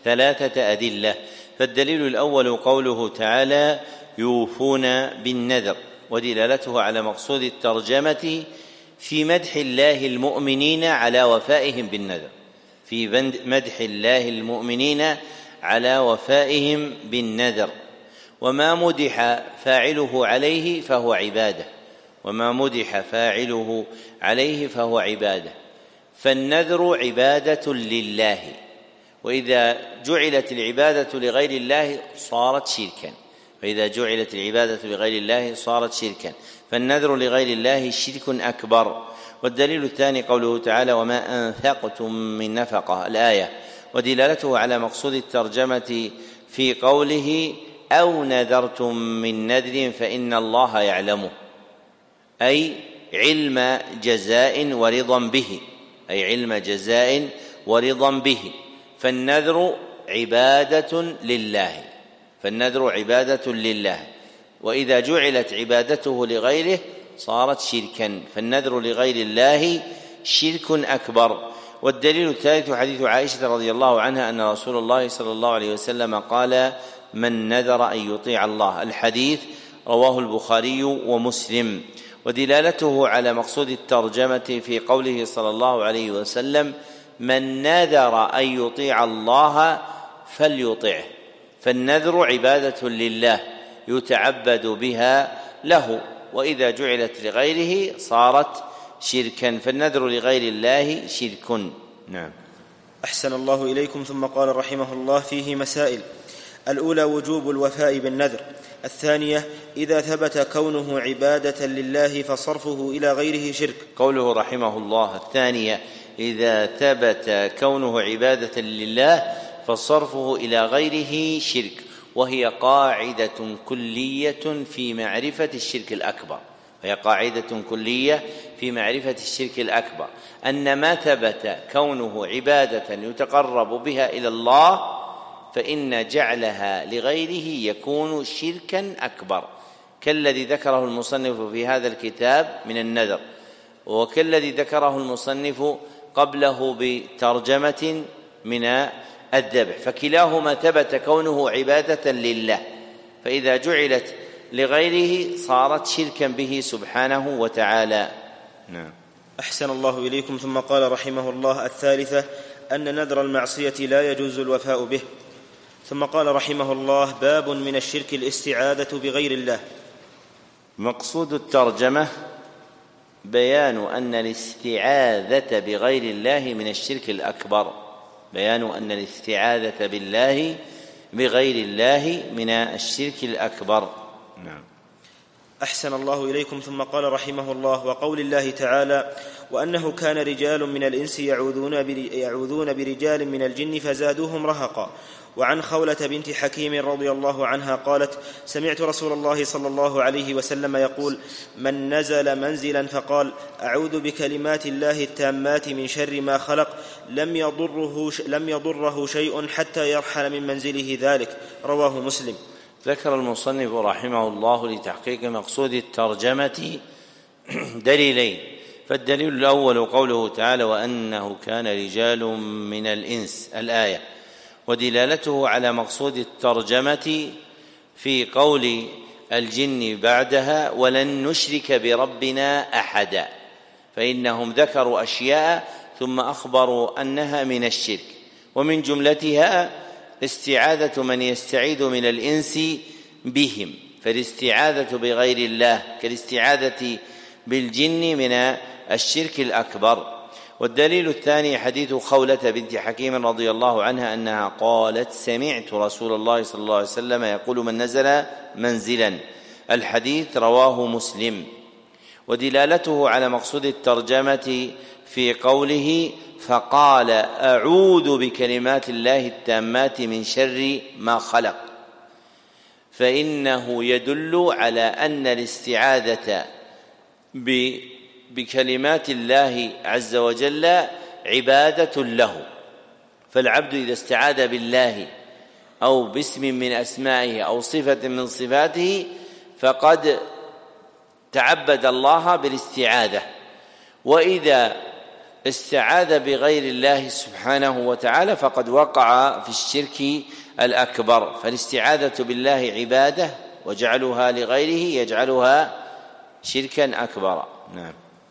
3 أدلة. فالدليل الأول قوله تعالى يوفون بالنذر، ودلالته على مقصود الترجمة في مدح الله المؤمنين على وفائهم بالنذر، في مدح الله المؤمنين على وفائهم بالنذر. وما مدح فاعله عليه فهو عبادة، وما مدح فاعله عليه فهو عبادة. فالنذر عبادة لله، وإذا جعلت العبادة لغير الله صارت شركا، فإذا جعلت العبادة لغير الله صارت شركا، فالنذر لغير الله شرك أكبر. والدليل الثاني قوله تعالى وما أنفقتم من نفقة، الآية، ودلالته على مقصود الترجمة في قوله أو نذرتم من نذر فإن الله يعلمه، أي علم جزاء ورضا به، أي علم جزاء ورضا به. فالنذر عبادة لله، فالنذر عبادة لله، وإذا جعلت عبادته لغيره صارت شركا، فالنذر لغير الله شرك أكبر. والدليل الثالث حديث عائشة رضي الله عنها أن رسول الله صلى الله عليه وسلم قال من نذر أن يطيع الله. الحديث رواه البخاري ومسلم. ودلالته على مقصود الترجمة في قوله صلى الله عليه وسلم من نذر أن يطيع الله فليطعه، فالنذر عبادة لله يتعبد بها له، وإذا جعلت لغيره صارت شركا، فالنذر لغير الله شرك. نعم. أحسن الله إليكم. ثم قال رحمه الله فيه مسائل. الأولى وجوب الوفاء بالنذر. الثانية إذا ثبت كونه عبادة لله فصرفه إلى غيره شرك. قوله رحمه الله الثانية إذا ثبت كونه عبادة لله فصرفه إلى غيره شرك، وهي قاعدة كلية في معرفة الشرك الأكبر، وهي قاعدة كلية في معرفة الشرك الأكبر أن ما ثبت كونه عبادة يتقرب بها إلى الله فإن جعلها لغيره يكون شركا أكبر، كالذي ذكره المصنف في هذا الكتاب من النذر، وكالذي ذكره المصنف قبله بترجمة من الذبح، فكلاهما ثبت كونه عبادة لله، فإذا جعلت لغيره صارت شركا به سبحانه وتعالى. نعم. أحسن الله إليكم. ثم قال رحمه الله: الثالثة أن نذر المعصية لا يجوز الوفاء به. ثم قال رحمه الله: باب من الشرك الاستعاذة بغير الله. مقصود الترجمة بيان أن الاستعاذة بغير الله من الشرك الأكبر، بيان أن الاستعاذة بالله بغير الله من الشرك الأكبر. نعم. أحسن الله إليكم. ثم قال رحمه الله: وقول الله تعالى: وأنه كان رجال من الإنس يعوذون برجال من الجن فزادوهم رهقا. وعن خولة بنت حكيم رضي الله عنها قالت: سمعت رسول الله صلى الله عليه وسلم يقول: من نزل منزلا فقال: أعوذ بكلمات الله التامات من شر ما خلق لم يضره شيء حتى يرحل من منزله ذلك. رواه مسلم. ذكر المصنف رحمه الله لتحقيق مقصود الترجمة دليلين، فالدليل الأول قوله تعالى: وأنه كان رجال من الإنس، الآية، ودلالته على مقصود الترجمة في قول الجن بعدها: ولن نشرك بربنا أحدا، فإنهم ذكروا أشياء ثم أخبروا أنها من الشرك، ومن جملتها استعاذة من يستعيذ من الإنس بهم، فالاستعاذة بغير الله كالاستعاذة بالجن من الشرك الأكبر. والدليل الثاني حديث خولة بنت حكيم رضي الله عنها أنها قالت: سمعت رسول الله صلى الله عليه وسلم يقول: من نزل منزلا، الحديث رواه مسلم. ودلالته على مقصود الترجمة في قوله: فقال: أعوذ بكلمات الله التامات من شر ما خلق، فإنه يدل على أن الاستعاذة بكلمات الله عز وجل عبادة له، فالعبد إذا استعاذ بالله أو باسم من أسمائه أو صفة من صفاته فقد تعبد الله بالاستعاذة، وإذا استعاذ بغير الله سبحانه وتعالى فقد وقع في الشرك الأكبر. فالاستعاذة بالله عبادة، وجعلها لغيره يجعلها شركا أكبر. نعم.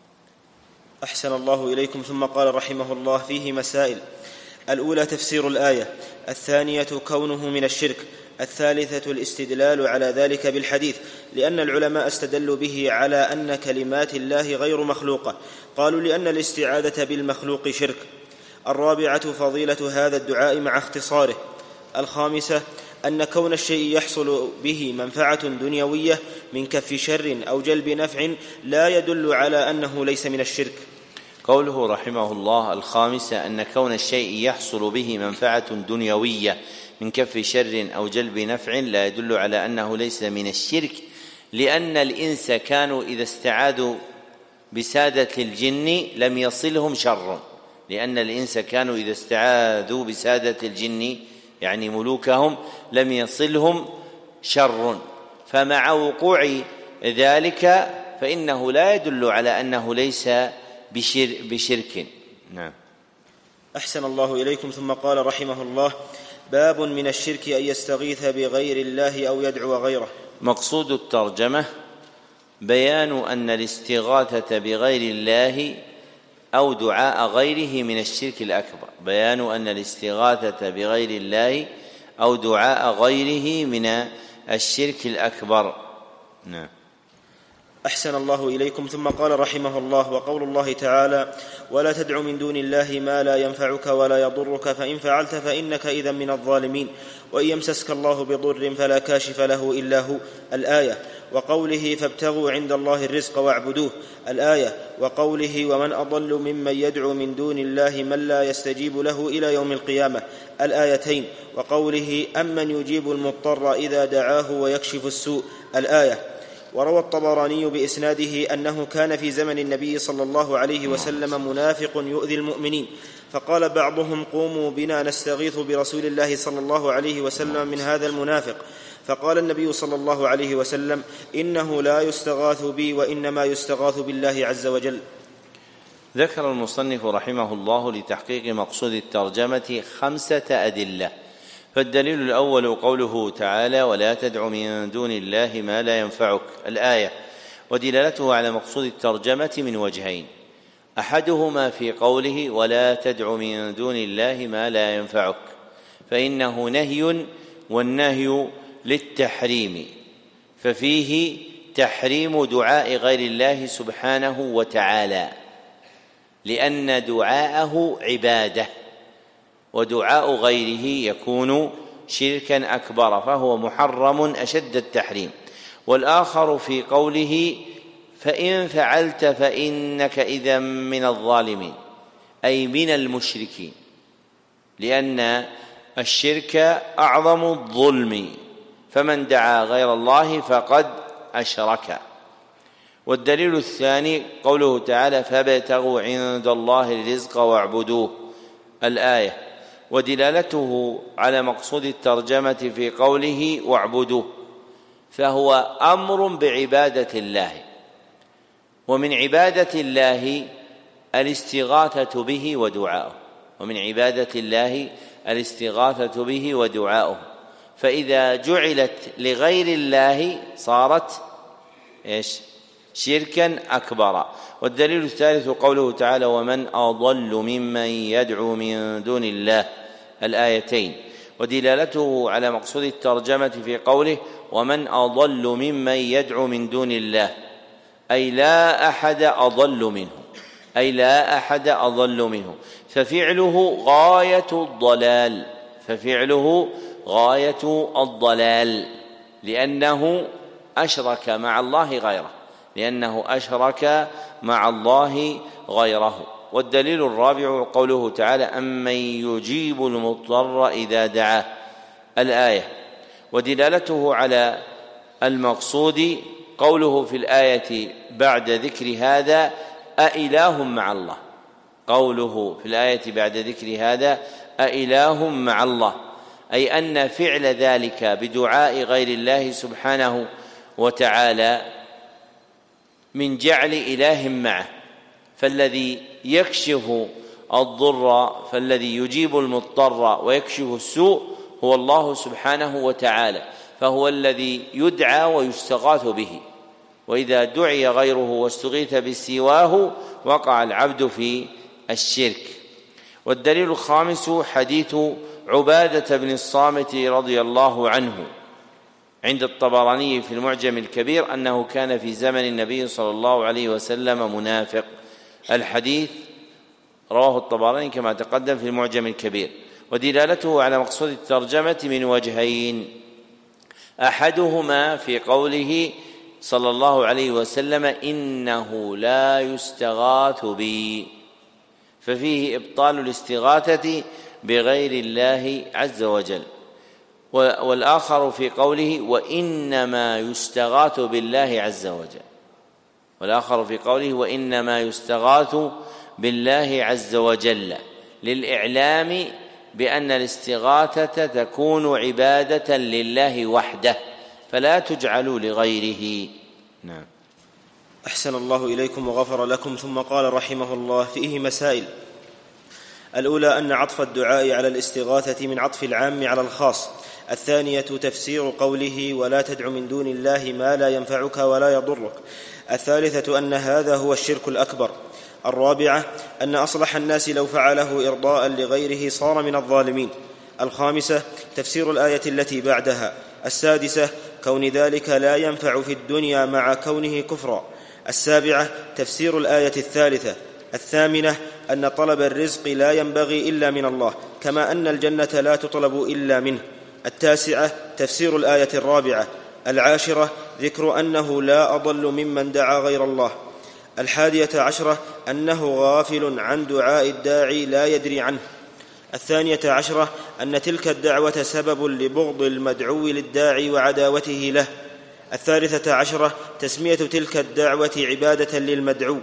أحسن الله إليكم. ثم قال رحمه الله: فيه مسائل: الأولى تفسير الآية، الثانية كونه من الشرك، الثالثة الاستدلال على ذلك بالحديث، لأن العلماء استدلوا به على أن كلمات الله غير مخلوقة، قالوا لأن الاستعاذة بالمخلوق شرك. الرابعة فضيلة هذا الدعاء مع اختصاره. الخامسة أن كون الشيء يحصل به منفعة دنيوية من كف شر أو جلب نفع لا يدل على أنه ليس من الشرك. قوله رحمه الله: الخامسة أن كون الشيء يحصل به منفعة دنيوية من كف شر أو جلب نفع لا يدل على أنه ليس من الشرك، لأن الإنس كانوا إذا استعاذوا بسادة الجن لم يصلهم شر، لأن الإنس كانوا إذا استعاذوا بسادة الجن يعني ملوكهم لم يصلهم شر، فمع وقوع ذلك فإنه لا يدل على أنه ليس بشرك. نعم. أحسن الله إليكم. ثم قال رحمه الله: باب من الشرك أن يستغيث بغير الله أو يدعو غيره. مقصود الترجمة بيان أن الاستغاثة بغير الله أو دعاء غيره من الشرك الأكبر، بيان أن الاستغاثة بغير الله أو دعاء غيره من الشرك الأكبر. نعم. أحسن الله إليكم. ثم قال رحمه الله: وقول الله تعالى: ولا تدع من دون الله ما لا ينفعك ولا يضرك فإن فعلت فإنك إذا من الظالمين، وإن يمسسك الله بضر فلا كاشف له إلا هو، الآية. وقوله: فابتغوا عند الله الرزق واعبدوه، الآية. وقوله: ومن أضل ممن يدعو من دون الله من لا يستجيب له إلى يوم القيامة، الآيتين. وقوله: أمن يجيب المضطر إذا دعاه ويكشف السوء، الآية. وروى الطبراني بإسناده أنه كان في زمن النبي صلى الله عليه وسلم منافق يؤذي المؤمنين، فقال بعضهم: قوموا بنا نستغيث برسول الله صلى الله عليه وسلم من هذا المنافق، فقال النبي صلى الله عليه وسلم: إنه لا يستغاث بي وإنما يستغاث بالله عز وجل. ذكر المصنف رحمه الله لتحقيق مقصود الترجمة 5 أدلة. فالدليل الأول قوله تعالى: ولا تدع من دون الله ما لا ينفعك، الآية، ودلالته على مقصود الترجمة من وجهين: أحدهما في قوله: ولا تدع من دون الله ما لا ينفعك، فإنه نهي، والنهي للتحريم، ففيه تحريم دعاء غير الله سبحانه وتعالى، لأن دعاءه عبادة، ودعاء غيره يكون شركا أكبر، فهو محرم أشد التحريم. والآخر في قوله: فإن فعلت فإنك إذا من الظالمين، أي من المشركين، لأن الشرك أعظم الظلم، فمن دعا غير الله فقد أشرك. والدليل الثاني قوله تعالى: فابتغوا عند الله الرزق واعبدوه، الآية، ودلالته على مقصود الترجمة في قوله: واعبدوه، فهو أمر بعبادة الله، ومن عبادة الله الاستغاثة به ودعاؤه، ومن عبادة الله الاستغاثة به ودعاؤه، فإذا جعلت لغير الله صارت شركا أكبر. والدليل الثالث قوله تعالى: ومن أضل ممن يدعو من دون الله، الآيتين، ودلالته على مقصود الترجمة في قوله: ومن أضل ممن يدعو من دون الله، أي لا أحد أضل منه، أي لا أحد أضل منه، ففعله غاية الضلال، ففعله غاية الضلال، لأنه أشرك مع الله غيره، لأنه أشرك مع الله غيره. والدليل الرابع قوله تعالى: أمن يجيب المضطر إذا دعاه، الآية، ودلالته على المقصود قوله في الآية بعد ذكر هذا: أإله مع الله، قوله في الآية بعد ذكر هذا: أإله مع الله، أي أن فعل ذلك بدعاء غير الله سبحانه وتعالى من جعل إله معه، فالذي يكشف الضر، فالذي يجيب المضطر ويكشف السوء هو الله سبحانه وتعالى، فهو الذي يدعى ويستغاث به، وإذا دعي غيره واستغيث بسواه وقع العبد في الشرك. والدليل الخامس حديث عبادة بن الصامت رضي الله عنه عند الطبراني في المعجم الكبير أنه كان في زمن النبي صلى الله عليه وسلم منافق، الحديث رواه الطبراني كما تقدم في المعجم الكبير. ودلالته على مقصود الترجمة من وجهين: أحدهما في قوله صلى الله عليه وسلم: إنه لا يستغاث بي، ففيه إبطال الاستغاثة بغير الله عز وجل. والآخر في قوله: وإنما يستغاث بالله عز وجل، والآخر في قوله: وإنما يستغاث بالله عز وجل، للإعلام بأن الاستغاثة تكون عبادة لله وحده، فلا تجعل لغيره. نعم. أحسن الله إليكم وغفر لكم. ثم قال رحمه الله: فيه مسائل. الأولى أن عطف الدعاء على الاستغاثة من عطف العام على الخاص. الثانية تفسير قوله: ولا تدع من دون الله ما لا ينفعك ولا يضرك. الثالثة أن هذا هو الشرك الأكبر. الرابعة أن أصلح الناس لو فعله إرضاء لغيره صار من الظالمين. الخامسة تفسير الآية التي بعدها. السادسة كون ذلك لا ينفع في الدنيا مع كونه كفرا. السابعة تفسير الآية الثالثة. الثامنة أن طلب الرزق لا ينبغي إلا من الله، كما أن الجنة لا تطلب إلا منه. التاسعة تفسير الآية الرابعة. العاشرة ذكر أنه لا أضل ممن دعا غير الله. 11 أنه غافل عن دعاء الداعي لا يدري عنه. 12 أن تلك الدعوة سبب لبغض المدعو للداعي وعداوته له. 13 تسمية تلك الدعوة عبادة للمدعو.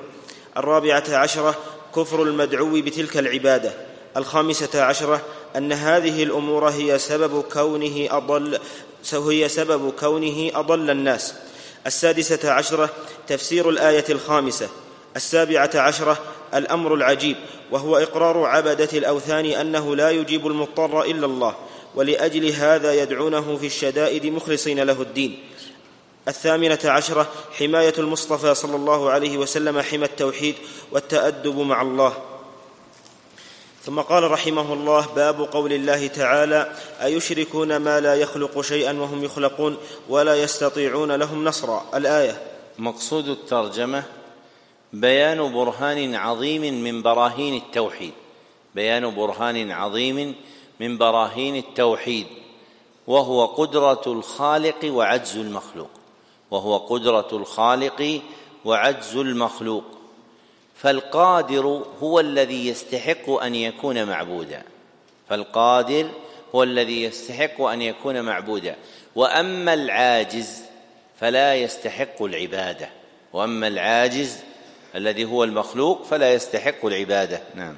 14 كفر المدعو بتلك العبادة. 15 أن هذه الأمور هي سبب كونه أضل الناس. 16 تفسير الآية الخامسة. 17 الأمر العجيب، وهو إقرار عبدة الأوثان أنه لا يجيب المضطر إلا الله، ولأجل هذا يدعونه في الشدائد مخلصين له الدين. 18 حماية المصطفى صلى الله عليه وسلم حمى التوحيد والتأدب مع الله. ثم قال رحمه الله: باب قول الله تعالى: أيشركون ما لا يخلق شيئا وهم يخلقون ولا يستطيعون لهم نصرا. الآية. مقصود الترجمة بيان برهان عظيم من براهين التوحيد، بيان برهان عظيم من براهين التوحيد، وهو قدرة الخالق وعجز المخلوق، وهو قدرة الخالق وعجز المخلوق. فالقادر هو الذي يستحق أن يكون معبودا، فالقادر هو الذي يستحق أن يكون معبودا، وأما العاجز فلا يستحق العبادة، وأما العاجز الذي هو المخلوق فلا يستحق العبادة. نعم.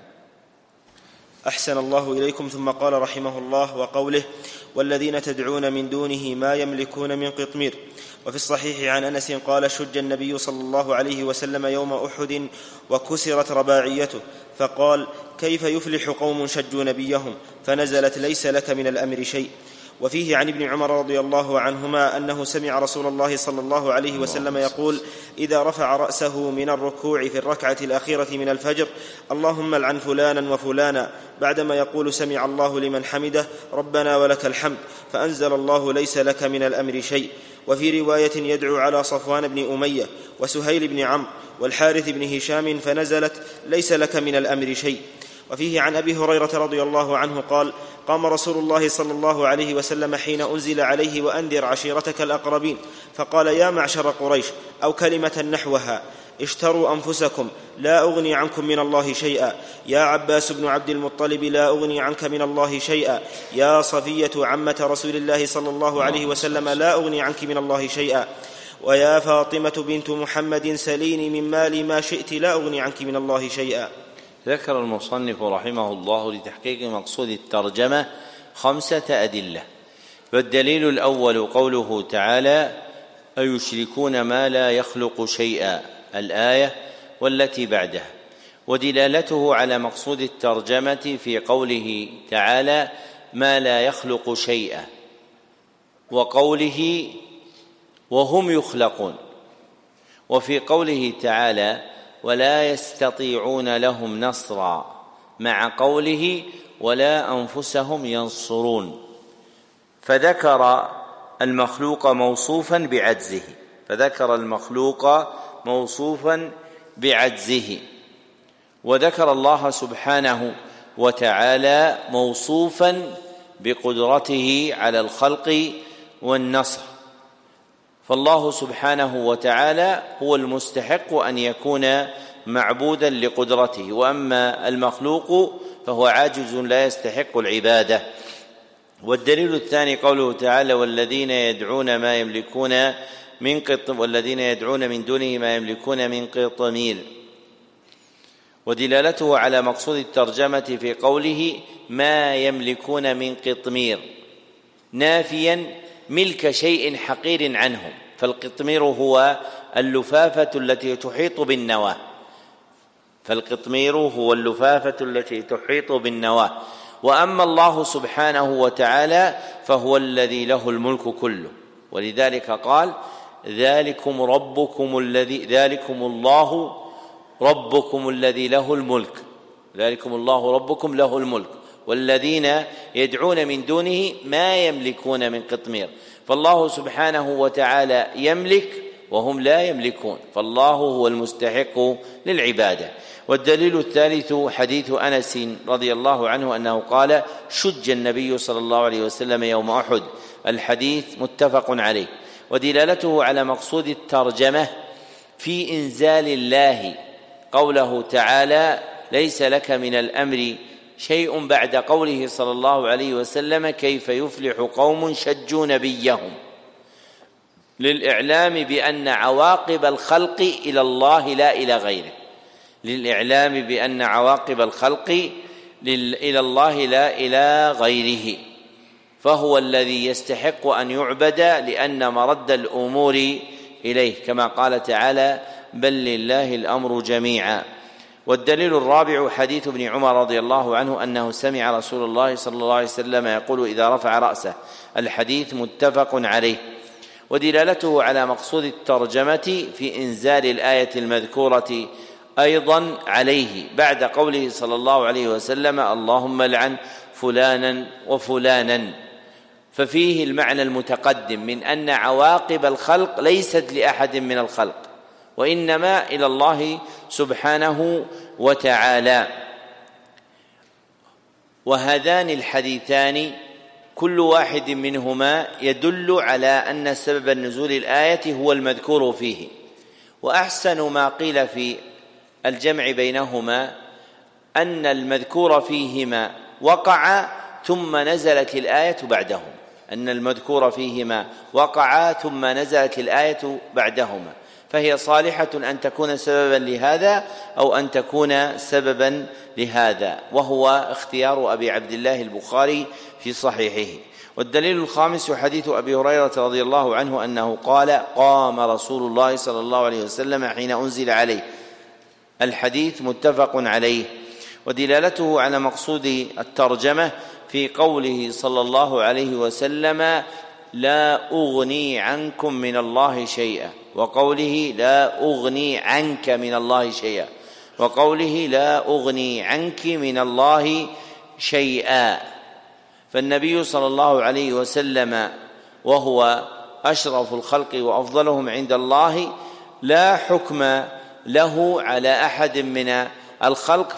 أحسن الله إليكم. ثم قال رحمه الله: وقوله: والذين تدعون من دونه ما يملكون من قطمير. وفي الصحيح عن أنس قال: شج النبي صلى الله عليه وسلم يوم أحد وكسرت رباعيته، فقال: كيف يفلح قوم شجوا نبيهم؟ فنزلت: ليس لك من الأمر شيء. وفيه عن ابن عمر رضي الله عنهما أنه سمع رسول الله صلى الله عليه وسلم يقول: إذا رفع رأسه من الركوع في الركعة الأخيرة من الفجر: اللهم العن فلانا وفلانا، بعدما يقول: سمع الله لمن حمده، ربنا ولك الحمد، فأنزل الله: ليس لك من الأمر شيء. وفي رواية: يدعو على صفوان بن أمية وسهيل بن عمرو والحارث بن هشام، فنزلت: ليس لك من الأمر شيء. وفيه عن أبي هريرة رضي الله عنه قال: قام رسول الله صلى الله عليه وسلم حين أنزل عليه: وأنذر عشيرتك الأقربين، فقال: يا معشر قريش، أو كلمة نحوها: اشتروا أنفسكم، لا أغني عنكم من الله شيئا. يا عباس بن عبد المطلب، لا أغني عنك من الله شيئا. يا صفية عمة رسول الله صلى الله عليه وسلم، لا أغني عنك من الله شيئا. ويا فاطمة بنت محمد، سليني من مالي ما شئت، لا أغني عنك من الله شيئا. ذكر المصنف رحمه الله لتحقيق مقصود الترجمة 5 أدلة. والدليل الأول قوله تعالى: أيشركون ما لا يخلق شيئا، الآية والتي بعدها. ودلالته على مقصود الترجمة في قوله تعالى: ما لا يخلق شيئا، وقوله: وهم يخلقون. وفي قوله تعالى: ولا يستطيعون لهم نصرا، مع قوله: ولا أنفسهم ينصرون. فذكر المخلوق موصوفا بعجزه، فذكر المخلوق موصوفا بعجزه، وذكر الله سبحانه وتعالى موصوفا بقدرته على الخلق والنصر. فالله سبحانه وتعالى هو المستحق أن يكون معبودا لقدرته، وأما المخلوق فهو عاجز لا يستحق العبادة. والدليل الثاني قوله تعالى: والذين يدعون من دونه ما يملكون من قطمير. ودلالته على مقصود الترجمة في قوله: ما يملكون من قطمير، نافيا ملك شيء حقير عنهم، فالقطمير هو اللفافة التي تحيط بالنواة، فالقطمير هو اللفافة التي تحيط بالنواة. وأما الله سبحانه وتعالى فهو الذي له الملك كله، ولذلك قال: ذلكم الله ربكم الذي له الملك، ذلكم الله ربكم له الملك، والذين يدعون من دونه ما يملكون من قطمير. فالله سبحانه وتعالى يملك وهم لا يملكون، فالله هو المستحق للعبادة. والدليل الثالث حديث أنس رضي الله عنه أنه قال: شج النبي صلى الله عليه وسلم يوم أحد، الحديث متفق عليه. ودلالته على مقصود الترجمة في إنزال الله قوله تعالى: ليس لك من الأمر شيء، بعد قوله صلى الله عليه وسلم: كيف يفلح قوم شجوا نبيهم، للإعلام بأن عواقب الخلق إلى الله لا إلى غيره، للإعلام بأن عواقب الخلق إلى الله لا إلى غيره، فهو الذي يستحق أن يعبد لأن مرد الأمور إليه، كما قال تعالى: بل لله الأمر جميعا. والدليل الرابع حديث ابن عمر رضي الله عنه أنه سمع رسول الله صلى الله عليه وسلم يقول إذا رفع رأسه. الحديث متفق عليه. ودلالته على مقصود الترجمة في إنزال الآية المذكورة أيضا عليه بعد قوله صلى الله عليه وسلم اللهم لعن فلانا وفلانا، ففيه المعنى المتقدم من أن عواقب الخلق ليست لأحد من الخلق وإنما إلى الله سبحانه وتعالى. وهذان الحديثان كل واحد منهما يدل على أن سبب النزول الآية هو المذكور فيه. وأحسن ما قيل في الجمع بينهما أن المذكور فيهما وقع ثم نزلت الآية بعدهم، أن المذكور فيهما وقع ثم نزلت الآية بعدهما، فهي صالحة أن تكون سببا لهذا أو أن تكون سببا لهذا، وهو اختيار أبي عبد الله البخاري في صحيحه. والدليل الخامس حديث أبي هريرة رضي الله عنه أنه قال قام رسول الله صلى الله عليه وسلم حين أنزل عليه. الحديث متفق عليه. ودلالته على مقصود الترجمة في قوله صلى الله عليه وسلم لا أغني عنكم من الله شيئا، وقوله لا أغني عنك من الله شيئا، وقوله لا أغني عنك من الله شيئا. فالنبي صلى الله عليه وسلم وهو أشرف الخلق وأفضلهم عند الله لا حكم له على أحد من الخلق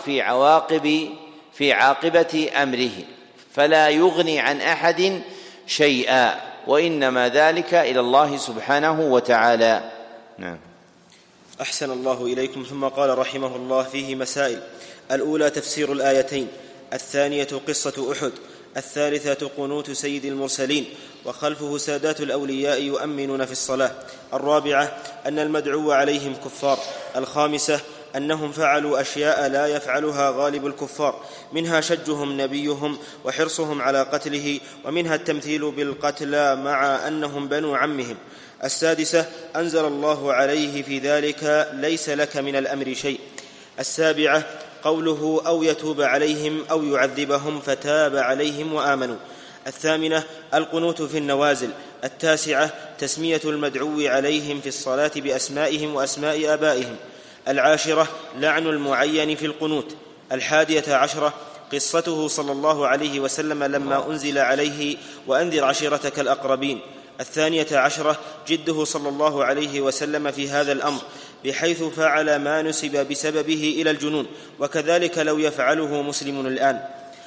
في عاقبة أمره، فلا يغني عن أحد شيئا، وإنما ذلك إلى الله سبحانه وتعالى. نعم. أحسن الله إليكم. ثم قال رحمه الله فيه مسائل: الأولى تفسير الآيتين، الثانية قصة أحد، الثالثة قنوت سيد المرسلين وخلفه سادات الأولياء يؤمنون في الصلاة، الرابعة أن المدعو عليهم كفار، الخامسة أنهم فعلوا أشياء لا يفعلها غالب الكفار، منها شجهم نبيهم وحرصهم على قتله، ومنها التمثيل بالقتلى مع أنهم بنو عمهم، السادسة أنزل الله عليه في ذلك ليس لك من الأمر شيء، السابعة قوله أو يتوب عليهم أو يعذبهم فتاب عليهم وآمنوا، الثامنة القنوت في النوازل، التاسعة تسمية المدعو عليهم في الصلاة بأسمائهم وأسماء آبائهم، العاشرة لعن المعين في القنوت، 11 قصته صلى الله عليه وسلم لما أنزل عليه وأنذر عشيرتك الأقربين، 12 جده صلى الله عليه وسلم في هذا الأمر بحيث فعل ما نسب بسببه إلى الجنون، وكذلك لو يفعله مسلم الآن،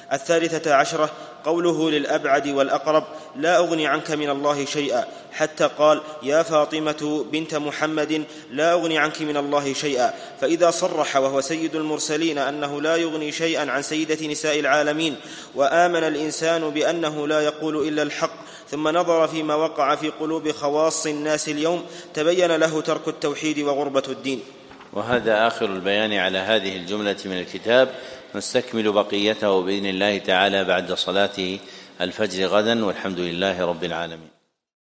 13 قوله للأبعد والأقرب لا أغني عنك من الله شيئا، حتى قال يا فاطمة بنت محمد لا أغني عنك من الله شيئا، فإذا صرح وهو سيد المرسلين أنه لا يغني شيئا عن سيدة نساء العالمين وآمن الإنسان بأنه لا يقول إلا الحق، ثم نظر فيما وقع في قلوب خواص الناس اليوم تبين له ترك التوحيد وغربة الدين. وهذا آخر البيان على هذه الجملة من الكتاب، نستكمل بقيته بإذن الله تعالى بعد صلاة الفجر غدا، والحمد لله رب العالمين.